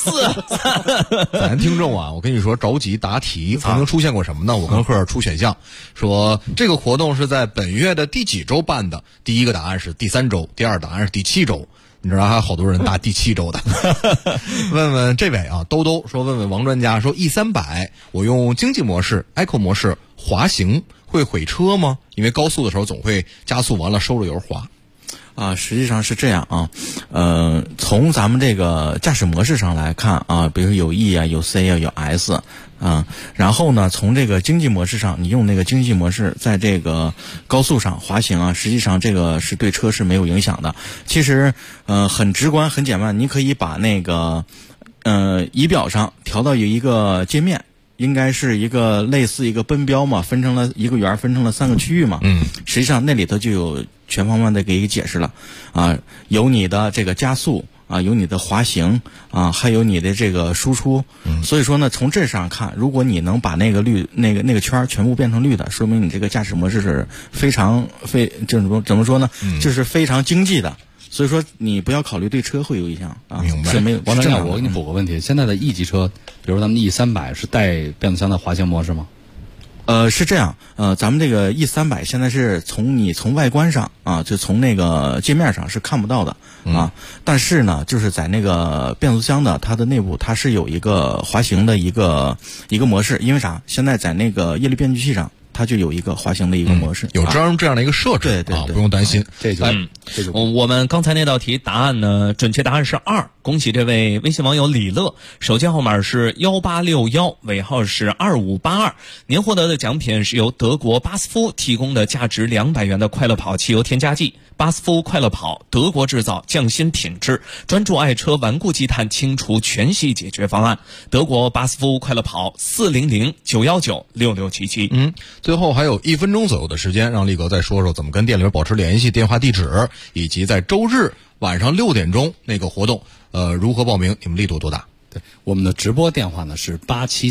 5、4、3。 咱听众我跟你说，着急答题。曾经出现过什么呢？我跟赫尔出选项，说这个活动是在本月的第几周办的？第一个答案是第3周，第2答案是第7周。你知道还有好多人答第7周的。问问这位兜兜说，问问王专家说 E300 我用经济模式 Eco 模式滑行会毁车吗？因为高速的时候总会加速完了收着油滑。 实际上是这样从咱们这个驾驶模式上来看比如有 E 有 C 有 S 然后呢，从这个经济模式上，你用那个经济模式在这个高速上滑行实际上这个是对车是没有影响的。其实很直观很简单，你可以把那个仪表上调到有一个界面，应该是一个类似一个奔标嘛，分成了一个圆，分成了3个区域嘛。实际上那里头就有全方位的给一个解释了有你的这个加速有你的滑行还有你的这个输出。所以说呢，从这上看，如果你能把那个绿那个圈全部变成绿的，说明你这个驾驶模式是非常就是怎么说呢，就是非常经济的。所以说你不要考虑对车会有影响明白。 是没有。王专家，我给你补个问题，现在的 E 级车，比如咱们 E300 是带变速箱的滑行模式吗？ 是这样，咱们这个 E300 现在是从外观上就从那个界面上是看不到的但是呢，就是在那个变速箱的它的内部，它是有一个滑行的一个模式。因为啥？现在在那个液力变矩器上， 它就有一个滑行的一个模式， 有这样的一个设置， 对， 不用担心。 这就我们刚才那道题答案呢，准确答案是2。恭喜这位微信网友李乐，手机号码是1861，尾号是2582。您获得的奖品是由德国巴斯夫提供的价值200元的快乐跑汽油添加剂。巴斯夫快乐跑，德国制造，匠心品质，专注爱车顽固积碳清除全系解决方案。德国巴斯夫快乐跑400-919-6677。 最后还有1分钟左右的时间，让力哥再说说怎么跟店里边保持联系，电话地址，以及在周日晚上6点钟那个活动，如何报名？你们力度多大？ 对，我们的直播电话呢是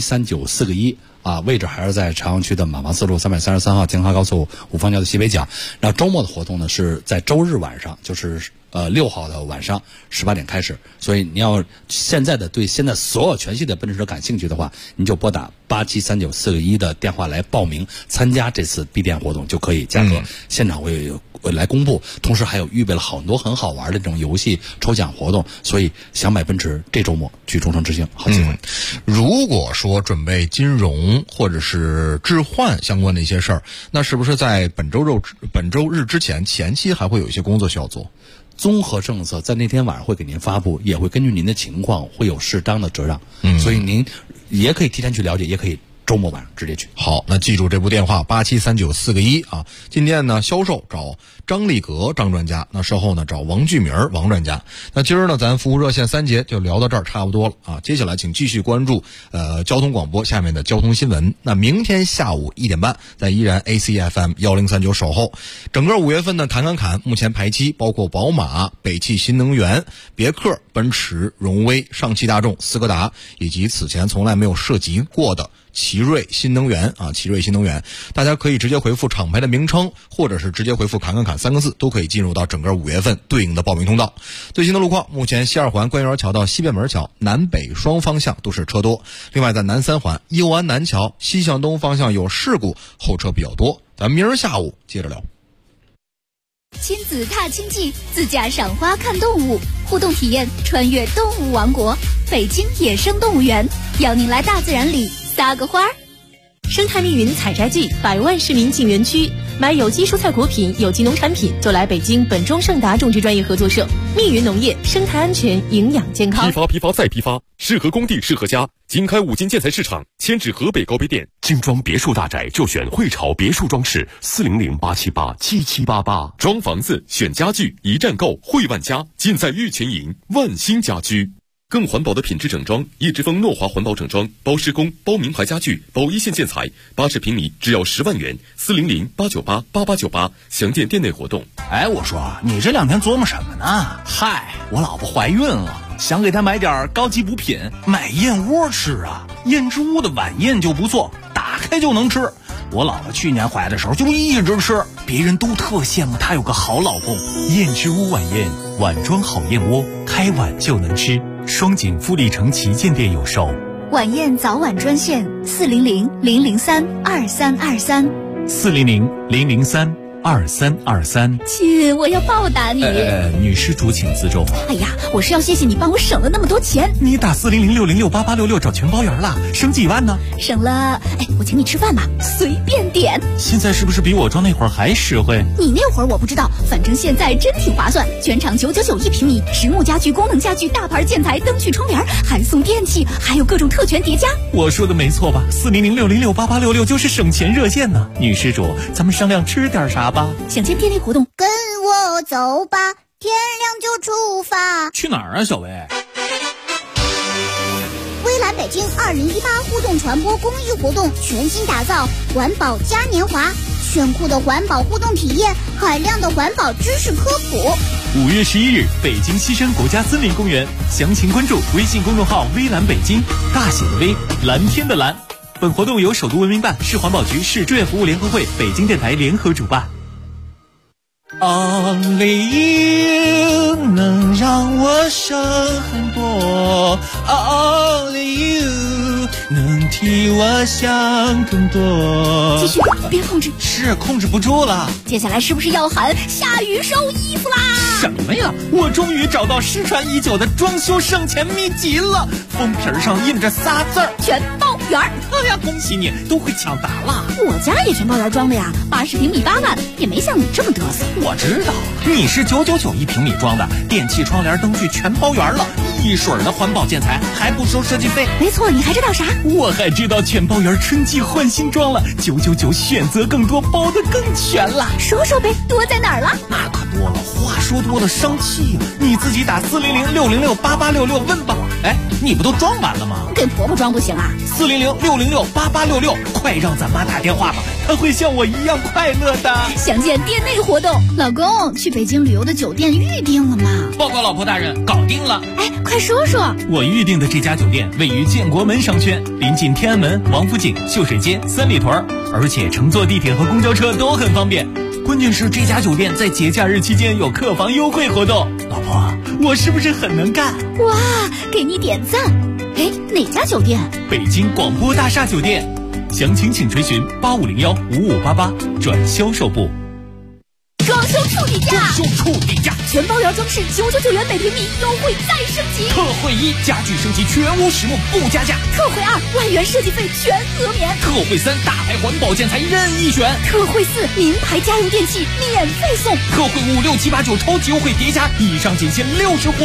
873941啊，位置还是在朝阳区的马房4路333号京哈高速五方桥的西北角。然后周末的活动呢是在周日晚上，就是6号的晚上18点开始。所以你要现在对现在所有全系的奔驰车感兴趣的话，你就拨打873941的电话来报名参加这次闭店活动就可以，价格现场会来公布，同时还有预备了很多很好玩的这种游戏抽奖活动，所以想买奔驰这周末去中诚之星，好机会。 如果说准备金融或者是置换相关的一些事儿，那是不是在本周日之前期还会有一些工作需要做？ 综合政策在那天晚上会给您发布，也会根据您的情况会有适当的折让，所以您也可以提前去了解，也可以周末晚上直接去。 好，那记住这部电话873941啊。进店呢，销售找张立格张专家，那售后呢找王巨明王专家。那今儿呢，咱服务热线3节就聊到这儿差不多了啊。接下来请继续关注交通广播下面的交通新闻。那明天下午1点半，在依然 ACFM 1039守候。整个5月份的侃，目前排期包括宝马、北汽新能源、别克、奔驰、荣威、上汽大众、斯柯达，以及此前从来没有涉及过的奇瑞新能源啊，奇瑞新能源，大家可以直接回复厂牌的名称，或者是直接回复侃3个字，都可以进入到整个5月份对应的报名通道。最新的路况，目前西2环关园桥到西便门桥南北双方向都是车多，另外在南3环右安南桥西向东方向有事故，后车比较多。咱们明儿下午接着聊。 亲子踏青记，自驾赏花看动物，互动体验穿越动物王国，北京野生动物园，邀您来大自然里撒个花儿。 生态密云采摘季，100万市民进园区，买有机蔬菜果品、有机农产品就来北京本庄盛达种植专业合作社，密云农业，生态安全，营养健康。 批发再批发，适合工地适合家。经开5金建材市场迁至河北高碑店，精装别墅大宅就选汇潮别墅装饰，400-878-7788。装房子选家具，一站购汇万家，尽在玉泉营万兴家居。更环保的品质整装，叶之峰诺华环保整装，包施工，包名牌家具，包一线建材，80平米只要10万元，400-898-8898，详见店内活动。 哎，我说你这2天琢磨什么呢？嗨，我老婆怀孕了，想给她买点高级补品，买燕窝吃啊。燕之屋的晚宴就不错，打开就能吃。我老婆去年怀的时候就一直吃，别人都特羡慕她有个好老公。 燕之屋晚宴，碗装好燕窝，开碗就能吃。双井富力城旗舰店有售。 晚宴早晚专线400-003-2323。 400-003-2323。 亲，我要报答你。 女施主请自重。 哎呀，我是要谢谢你帮我省了那么多钱。 你打400-606-8866找全包圆了，省几万呢？ 省了，我请你吃饭吧，随便点。 现在是不是比我装那会儿还实惠？ 你那会儿我不知道，反正现在真挺划算，全场999一平米，实木家具、功能家具、大牌建材、灯具、窗帘，还送电器，还有各种特权叠加。 我说的没错吧？400-606-8866就是省钱热线呢。女施主，咱们商量吃点啥吧？ 想见店内活动，跟我走吧，天亮就出发。 去哪儿啊，小薇？ 微蓝北京2018互动传播公益活动全新打造环保嘉年华，炫酷的环保互动体验，海量的环保知识科普。 5月11日，北京西山国家森林公园，详情关注微信公众号微蓝北京，大写的微，蓝天的蓝。本活动由首都文明办、市环保局、市志愿服务联合会、北京电台联合主办。 Only you 能让我省很多 ，Only you 能替我想更多。 继续，别控制， 是控制不住了。 接下来是不是要喊下雨收衣服啦？ 什么呀？我终于找到失传已久的装修省钱秘籍了，封皮上印着仨字儿： 全包。 园。 哎呀，恭喜你，都会抢答了。 我家也全包园装的呀，80平米8万，也没像你这么嘚瑟。 我知道，你是999一平米装的，电器、窗帘、灯具全包圆了，一水儿的环保建材，还不收设计费。 没错，你还知道啥？ 我还知道全包园春季换新装了，999选择更多，包得更全了。 说说呗，多在哪儿了？ 那可多了，话说多了伤气呀。你自己打400-606-8866问吧。哎，你不都装完了吗？ 给婆婆装不行啊 ？400-606-8866，快让咱妈打电话吧，她会像我一样快乐的。 详见店内活动。老公，去北京旅游的酒店预定了吗？ 报告老婆大人，搞定了。 哎，快说说。 我预定的这家酒店位于建国门商圈，临近天安门、王府井、秀水街、三里屯，而且乘坐地铁和公交车都很方便。关键是这家酒店在节假日期间有客房优惠活动。老婆，我是不是很能干？ 哇，给你点赞。哎，哪家酒店？ 北京广播大厦酒店。详情请垂询8501-5588转销售部。 装修处底价， 装修处底价， 全包圆装饰999元每平米，优惠再升级。 特惠1，家具升级全屋实木不加价。 特惠2，万元设计费全额免。 特惠3，大牌环保建材任意选。 特惠4，名牌家用电器免费送。 特惠5、6、7、8、9超级优惠叠加，以上仅限60户。